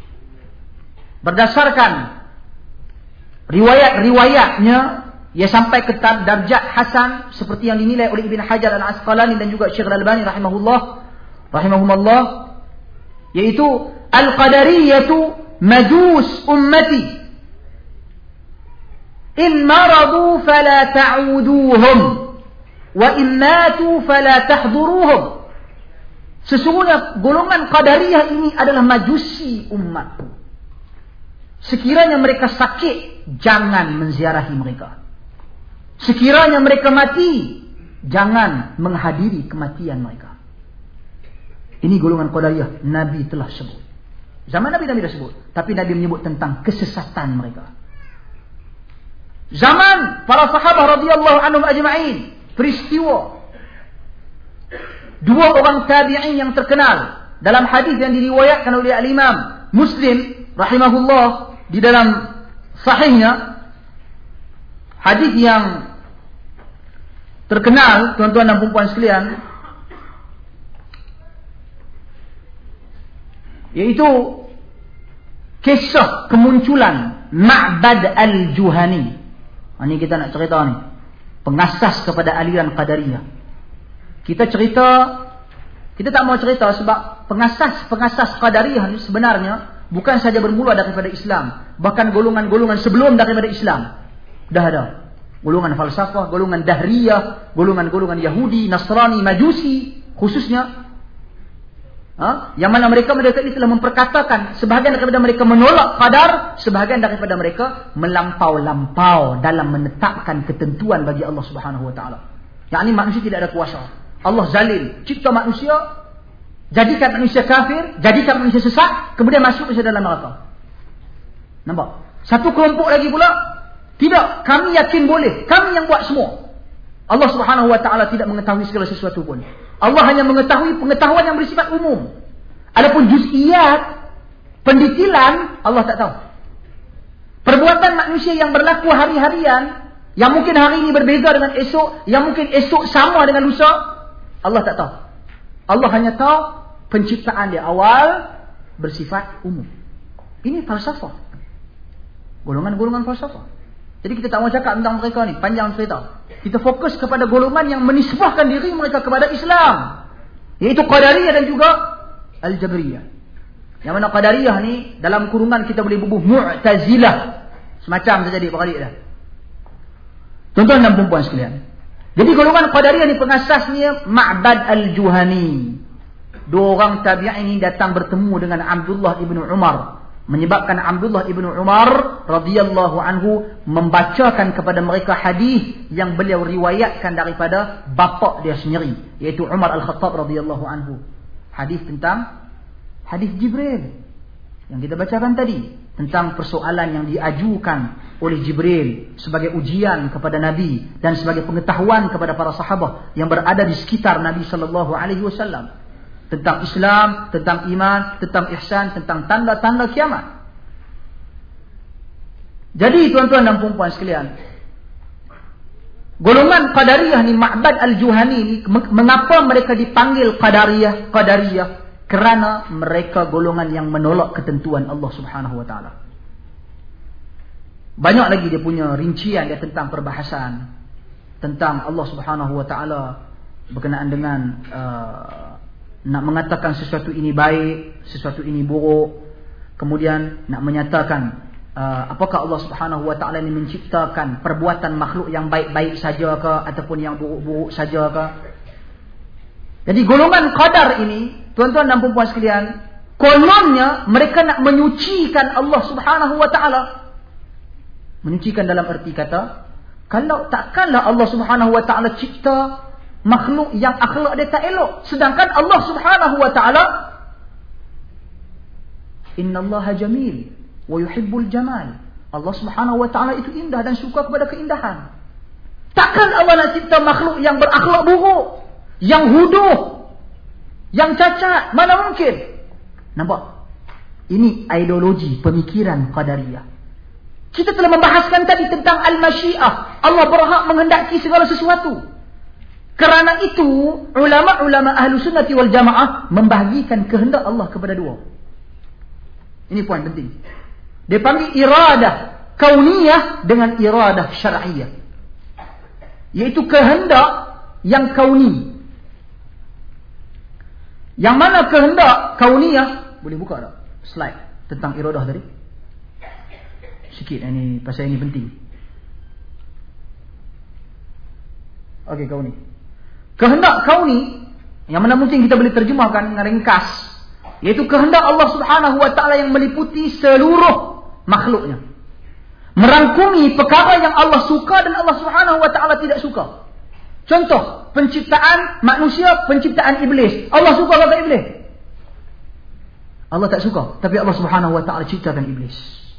berdasarkan riwayat-riwayatnya, ia sampai ke darjat hasan seperti yang dinilai oleh Ibn Hajar Al-Asqalani dan juga Syekh Al-Albani rahimahullah rahimahumullah, yaitu Al-Qadariyatu majus ummati in maradu fala ta'uduhum wa in matu fala tahduruhum. Sesungguhnya golongan Qadariyah ini adalah majusi umatku. Sekiranya mereka sakit, jangan menziarahi mereka. Sekiranya mereka mati, jangan menghadiri kematian mereka. Ini golongan Qadariyah Nabi telah sebut. Zaman Nabi Nabi dah sebut, tapi Nabi menyebut tentang kesesatan mereka. Zaman para sahabat radhiyallahu anhum ajma'in, peristiwa dua orang tabi'in yang terkenal dalam hadis yang diriwayatkan oleh al-Imam Muslim rahimahullah di dalam sahihnya, hadis yang terkenal tuan-tuan dan puan-puan sekalian, yaitu kisah kemunculan Ma'bad al-Juhani. Ini kita nak cerita ni, pengasas kepada aliran Qadariyah. Kita cerita, kita tak mau cerita sebab pengasas-pengasas Qadariyah ni sebenarnya bukan saja bermula daripada Islam, bahkan golongan-golongan sebelum daripada Islam dah ada. Golongan falsafah, golongan Dahriyah, golongan-golongan Yahudi, Nasrani, Majusi khususnya, ha? Yang mana mereka mereka ini telah memperkatakan, sebahagian daripada mereka menolak qadar, sebahagian daripada mereka melampau-lampau dalam menetapkan ketentuan bagi Allah Subhanahu Wa Taala. Yang ini manusia tidak ada kuasa. Allah zalim, cipta manusia, jadikan manusia kafir, jadikan manusia sesat, kemudian masuk ke dalam neraka. Nampak? Satu kelompok lagi pula, tidak, kami yakin boleh, kami yang buat semua. Allah Subhanahu Wa Taala tidak mengetahui segala sesuatu pun. Allah hanya mengetahui pengetahuan yang bersifat umum. Adapun juz'iyat, pendetilan, Allah tak tahu. Perbuatan manusia yang berlaku hari-harian, yang mungkin hari ini berbeza dengan esok, yang mungkin esok sama dengan lusa, Allah tak tahu. Allah hanya tahu penciptaan dia awal bersifat umum. Ini falsafah, golongan-golongan falsafah. Jadi kita tak mau cakap tentang mereka ni, panjang cerita. Kita fokus kepada golongan yang menisbahkan diri mereka kepada Islam, iaitu Qadariyah dan juga Al-Jabriyah. Yang mana Qadariyah ni dalam kurungan kita boleh bubuh Mu'tazilah, semacam saja dia-beradik dah. Tuan-tuan dan puan-puan sekalian, jadi golongan Qadariyah ni pengasasnya Ma'bad al-Juhani. Dua orang tabi'in ini datang bertemu dengan Abdullah ibn Umar, menyebabkan Abdullah ibn Umar radhiyallahu anhu membacakan kepada mereka hadis yang beliau riwayatkan daripada bapa dia sendiri, iaitu Umar al-Khattab radhiyallahu anhu. Hadis tentang hadis Jibril yang kita bacakan tadi, tentang persoalan yang diajukan oleh Jibril sebagai ujian kepada Nabi dan sebagai pengetahuan kepada para sahabat yang berada di sekitar Nabi sallallahu alaihi wasallam, tentang Islam, tentang iman, tentang ihsan, tentang tanda-tanda kiamat. Jadi tuan-tuan dan puan-puan sekalian, golongan Qadariyah ni, Ma'bad al-Juhani ni, mengapa mereka dipanggil Qadariyah? Qadariyah kerana mereka golongan yang menolak ketentuan Allah Subhanahu Wa Taala. Banyak lagi dia punya rincian dia tentang perbahasan tentang Allah Subhanahu Wa Taala berkenaan dengan uh, nak mengatakan sesuatu ini baik, sesuatu ini buruk, kemudian nak menyatakan uh, apakah Allah Subhanahu Wa Taala ini menciptakan perbuatan makhluk yang baik-baik saja ke ataupun yang buruk-buruk saja ke. Jadi golongan qadar ini, tuan-tuan dan puan-puan sekalian, kononnya mereka nak menyucikan Allah Subhanahu Wa Taala. Menyucikan dalam erti kata, kalau takkanlah Allah Subhanahu Wa Taala cipta makhluk yang akhlak dia tak elok, sedangkan Allah Subhanahu Wa Taala innallaha jamil wa yuhibbul jamal. Allah Subhanahu Wa Taala itu indah dan suka kepada keindahan. Takkan Allah nak cipta makhluk yang berakhlak buruk, yang huduh, yang cacat? Mana mungkin? Nampak? Ini ideologi pemikiran Qadariyah. Kita telah membahaskan tadi tentang al-masyiah. Allah berhak menghendaki segala sesuatu. Kerana itu, ulama-ulama ahlu sunnati wal jamaah membahagikan kehendak Allah kepada dua. Ini poin penting. Dia panggil iradah kauniyah dengan iradah syar'iyah, iaitu kehendak yang kauni. Yang mana kehendak kauniyah, boleh buka tak slide tentang iradah tadi? Sikit ini, pasal ini penting. Okey, kauni. Kehendak kauni Yang mana mungkin kita boleh terjemahkan dengan ringkas, yaitu kehendak Allah Subhanahu wa taala yang meliputi seluruh makhluknya. Merangkumi perkara yang Allah suka dan Allah Subhanahu wa taala tidak suka. Contoh, penciptaan manusia, penciptaan iblis. Allah suka atau tak iblis? Allah tak suka, tapi Allah Subhanahu wa taala ciptakan iblis.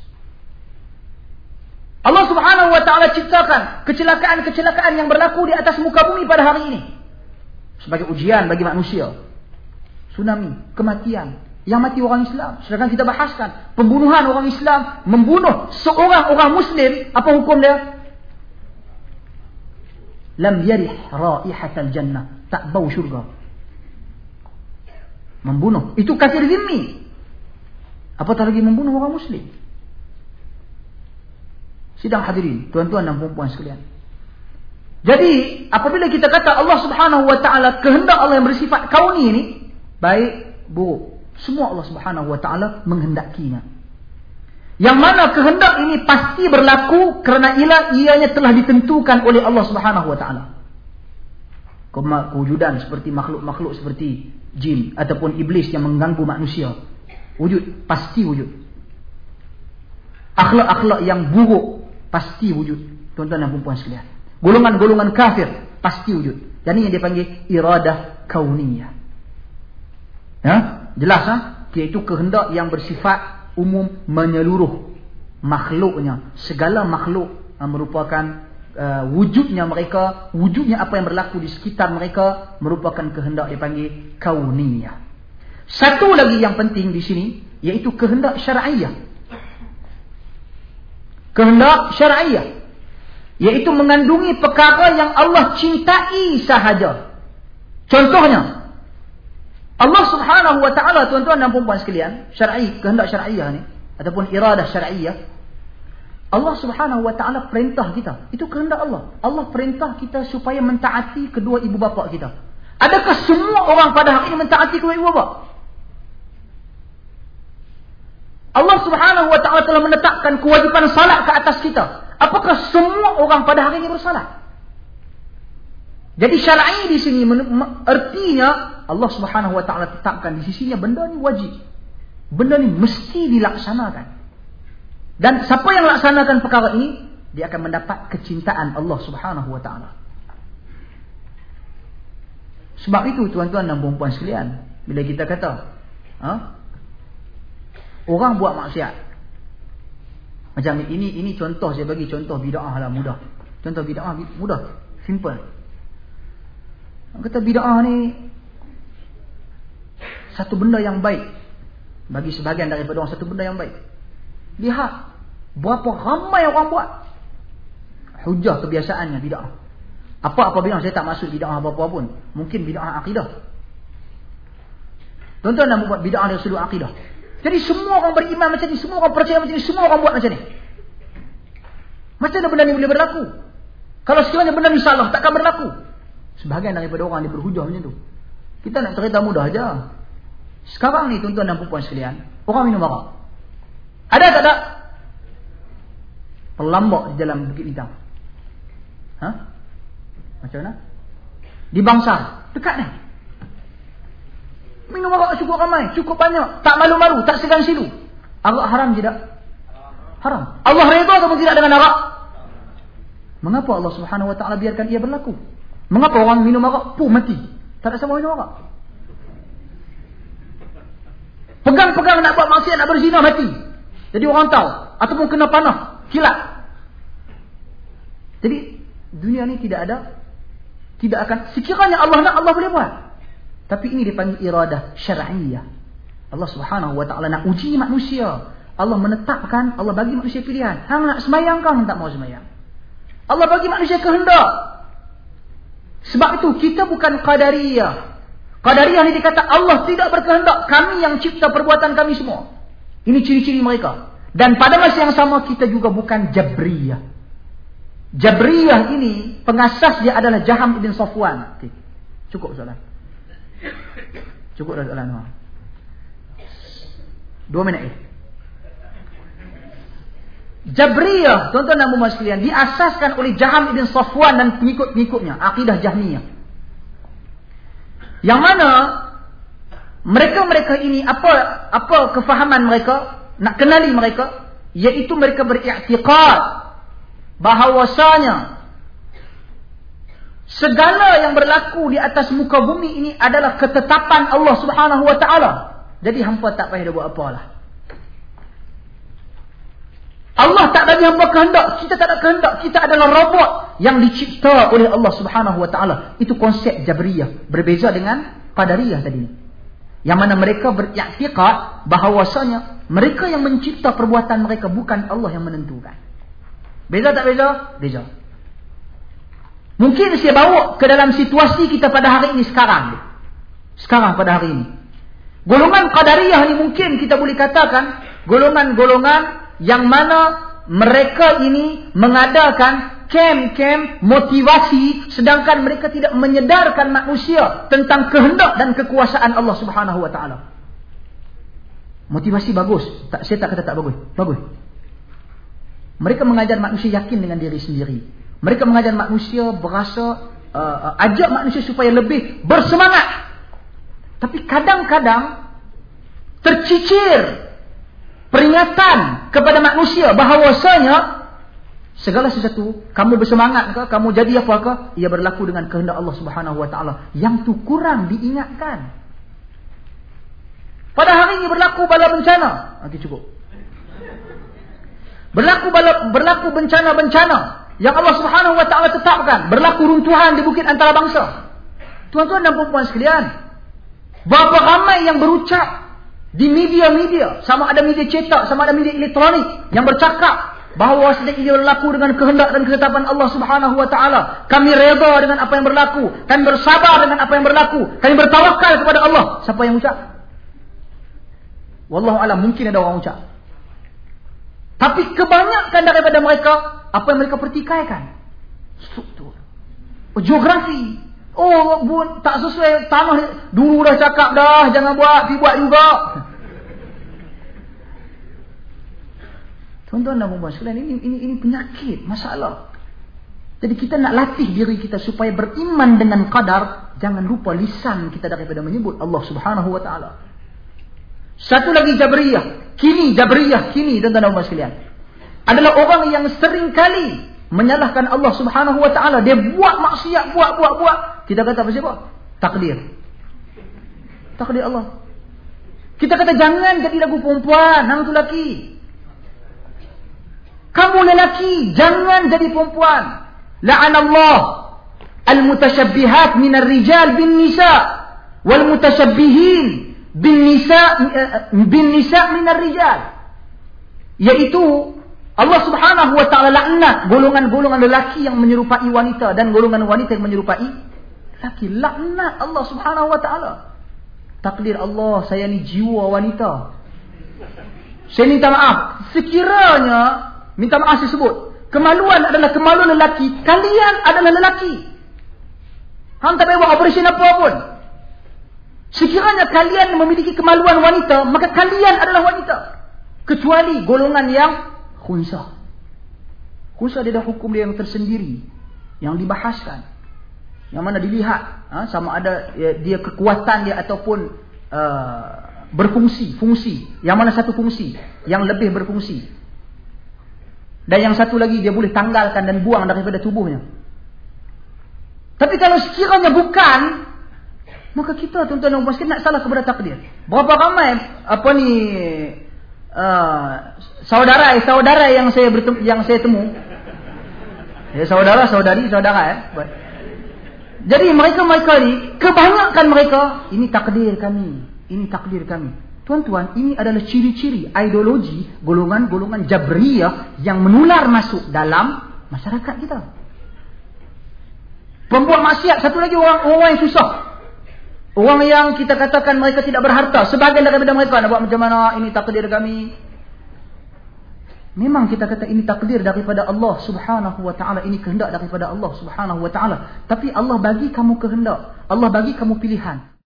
Allah Subhanahu wa taala ciptakan kecelakaan-kecelakaan yang berlaku di atas muka bumi pada hari ini sebagai ujian bagi manusia. Tsunami, kematian, yang mati orang Islam. Sedangkan kita bahaskan pembunuhan orang Islam, membunuh seorang orang Muslim, apa hukum dia? Lam yarih raihatal jannah, tak bau syurga. Membunuh, itu kafir zimmi. Apatah lagi membunuh orang Muslim. Sidang hadirin, tuan-tuan dan puan-puan sekalian. Jadi, apabila kita kata Allah Subhanahu wa taala kehendak Allah yang bersifat kauni ini, baik, buruk, semua Allah Subhanahu wa taala menghendakinya. Yang mana kehendak ini pasti berlaku kerana ialah ianya telah ditentukan oleh Allah Subhanahu wa taala. Kewujudan seperti makhluk-makhluk seperti jin ataupun iblis yang mengganggu manusia, wujud, pasti wujud. Akhlak-akhlak yang buruk pasti wujud, tuan-tuan dan puan-puan sekalian. Golongan-golongan kafir pasti wujud. Dan ini yang dipanggil iradah kauniyah. Ya, jelas ha? Iaitu kehendak yang bersifat umum menyeluruh makhluknya. Segala makhluk uh, merupakan uh, wujudnya mereka, wujudnya apa yang berlaku di sekitar mereka merupakan kehendak dipanggil kauniyah. Satu lagi yang penting di sini iaitu kehendak syar'iyah. Kehendak syar'iyah iaitu mengandungi perkara yang Allah cintai sahaja. Contohnya, Allah Subhanahu wa taala, tuan-tuan dan puan-puan sekalian, syar'i, kehendak syar'iyah ni ataupun iradah syar'iyah, Allah Subhanahu wa taala perintah kita. Itu kehendak Allah. Allah perintah kita supaya mentaati kedua ibu bapa kita. Adakah semua orang pada hari ini mentaati kedua ibu bapa? Allah Subhanahu wa taala telah menetapkan kewajipan salat ke atas kita. Apakah semua orang pada hari ini bersalat? Jadi syar'i di sini artinya Allah Subhanahu wa taala tetapkan di sisinya benda ni wajib. Benda ni mesti dilaksanakan. Dan siapa yang laksanakan perkara ini, dia akan mendapat kecintaan Allah Subhanahu wa taala. Sebab itu tuan-tuan dan puan-puan sekalian, bila kita kata, ha? Orang buat maksiat. Macam ini ini contoh, saya bagi contoh bid'ah lah, mudah. Contoh bid'ah mudah, simple. Kata bid'ah ni satu benda yang baik bagi sebahagian daripada orang, satu benda yang baik. Lihat berapa ramai orang buat. Hujah kebiasaannya bid'ah. Apa-apa bid'ah, saya tak maksud bid'ah apa-apa pun. Mungkin bid'ah akidah. Tuan-tuan nak buat bid'ah dari sudut akidah. Jadi semua orang beriman macam ni, semua orang percaya macam ni, semua orang buat macam ni. Macam mana benda ni boleh berlaku? Kalau sekiranya benda ni salah, takkan berlaku. Sebahagian daripada orang dia berhujah macam tu. Kita nak cerita mudah aja. Sekarang ni tuan-tuan dan puan-puan sekalian, orang minum arak. Ada tak ada? Pelambak di dalam Bukit Bintang. Ha? Macam mana? Di Bangsar, dekat ni. Minum arak cukup ramai, cukup banyak, tak malu-malu, tak segan silu. Arak haram tidak? Haram. Allah redha atau tidak dengan arak? Mengapa Allah Subhanahu wa taala biarkan ia berlaku? Mengapa orang minum arak pun mati? Tak ada sama minum arak. Pegang-pegang nak buat maksiat, nak berzina, mati. Jadi orang tahu, ataupun kena panah, kilat. Jadi dunia ni tidak ada, tidak akan, sekiranya Allah nak, Allah boleh buat. Tapi ini dipanggil iradah syar'iyah. Allah Subhanahu wa taala nak uji manusia. Allah menetapkan, Allah bagi manusia pilihan. Hang nak semayang kau, hang tak mau semayang. Allah bagi manusia kehendak. Sebab itu kita bukan qadariyah. Qadariyah ni dikata Allah tidak berkehendak, kami yang cipta perbuatan kami semua. Ini ciri-ciri mereka. Dan pada masa yang sama kita juga bukan Jabriyah. Jabriyah ini pengasas dia adalah Jaham ibn Safwan. Okay. Cukup soalan. Cukup dah soalan. Dua minit eh. Jabriyah, tuan-tuan dan puan-puan sekalian, diasaskan oleh Jaham ibn Safwan dan pengikut-pengikutnya, akidah Jahmiyah. Yang mana mereka-mereka ini, apa apa kefahaman mereka, nak kenali mereka, iaitu mereka beriktikad bahawasanya segala yang berlaku di atas muka bumi ini adalah ketetapan Allah Subhanahu wa taala. Jadi hampa tak payah buat apalah. Allah tak bagi hampa kehendak, kita tak ada kehendak, kita adalah robot yang dicipta oleh Allah Subhanahu wa taala. Itu konsep Jabriyah, berbeza dengan Qadariyah tadi. Yang mana mereka beriktikad bahawasanya mereka yang mencipta perbuatan mereka, bukan Allah yang menentukan. Beza tak beza? Beza. Mungkin saya bawa ke dalam situasi kita pada hari ini sekarang. Sekarang pada hari ini. Golongan Qadariyah ni mungkin kita boleh katakan golongan-golongan yang mana mereka ini mengadakan kem-kem motivasi, sedangkan mereka tidak menyedarkan manusia tentang kehendak dan kekuasaan Allah Subhanahu wa taala. Motivasi bagus, tak, saya tak kata tak bagus. Bagus. Mereka mengajar manusia yakin dengan diri sendiri. Mereka mengajar manusia berasa uh, ajak manusia supaya lebih bersemangat. Tapi kadang-kadang tercicir peringatan kepada manusia bahawasanya segala sesuatu, kamu bersemangat ke, kamu jadi apa ke, ia berlaku dengan kehendak Allah Subhanahu wa taala. Yang tu kurang diingatkan. Pada hari ini berlaku bala bencana. Okey, cukup. Berlaku bala, berlaku bencana-bencana yang Allah Subhanahu wa taala tetapkan. Berlaku runtuhan di bukit antarabangsa. Tuan-tuan dan puan-puan sekalian, berapa ramai yang berucap di media-media, sama ada media cetak, sama ada media elektronik, yang bercakap bahawa sedang ia berlaku dengan kehendak dan ketetapan Allah Subhanahu wa taala. Kami redha dengan apa yang berlaku, kami bersabar dengan apa yang berlaku, kami bertawakal kepada Allah. Siapa yang ucap? Wallahu alam, mungkin ada orang ucap. Tapi kebanyakan daripada mereka, apa yang mereka pertikaikan? Struktur, oh, geografi. Oh, bun, tak sesuai tanah. Dulu dah cakap dah, jangan buat, pergi buat juga. Tuan-tuan dan puan-puan sekalian, ini, ini, ini penyakit, masalah. Jadi kita nak latih diri kita supaya beriman dengan qadar. Jangan lupa lisan kita daripada menyebut Allah Subhanahu wa taala. Satu lagi Jabriyah. Kini Jabriyah, kini tuan-tuan dan puan-puan sekalian, adalah orang yang sering kali menyalahkan Allah Subhanahu wa taala. Dia buat maksiat, buat buat buat. Kita kata apa siapa? Takdir. Takdir Allah. Kita kata jangan jadi lagu perempuan, hang tu lelaki. Kamu lelaki, jangan jadi perempuan. La'anallah al-mutashabbihat minar rijal bin nisa wal mutashabbihin bin nisa bin nisa minar rijal. Yaitu Allah Subhanahu wa taala laknat golongan-golongan lelaki yang menyerupai wanita dan golongan wanita yang menyerupai lelaki. Laknat Allah Subhanahu wa taala. Takdir Allah, saya ni jiwa wanita. Saya minta maaf. Sekiranya minta maaf saya sebut, kemaluan adalah kemaluan lelaki, kalian adalah lelaki. Hang tak payah buat operasi apa pun. Sekiranya kalian memiliki kemaluan wanita, maka kalian adalah wanita. Kecuali golongan yang khunsa. Khunsa dia ada hukum dia yang tersendiri, yang dibahaskan, yang mana dilihat ha, sama ada ya, dia kekuatan dia ataupun uh, berfungsi, fungsi. Yang mana satu fungsi yang lebih berfungsi, dan yang satu lagi dia boleh tanggalkan dan buang daripada tubuhnya. Tapi kalau sekiranya bukan, maka kita tuan-tuan dan puan nak salah kepada takdir. Berapa ramai apa ni uh, saudara-saudara yang saya bertemu, yang saya temu. Ya, saudara, saudari, saudara eh. Jadi mereka-mereka ni, kebanyakan mereka, ini takdir kami, ini takdir kami. Tuan-tuan, ini adalah ciri-ciri ideologi golongan-golongan Jabriyah yang menular masuk dalam masyarakat kita. Pembuat maksiat, satu lagi orang orang yang susah. Orang yang kita katakan mereka tidak berharta. Sebahagian daripada mereka nak buat macam mana, ini takdir kami. Memang kita kata ini takdir daripada Allah Subhanahu wa taala, ini kehendak daripada Allah Subhanahu wa taala. Tapi Allah bagi kamu kehendak, Allah bagi kamu pilihan.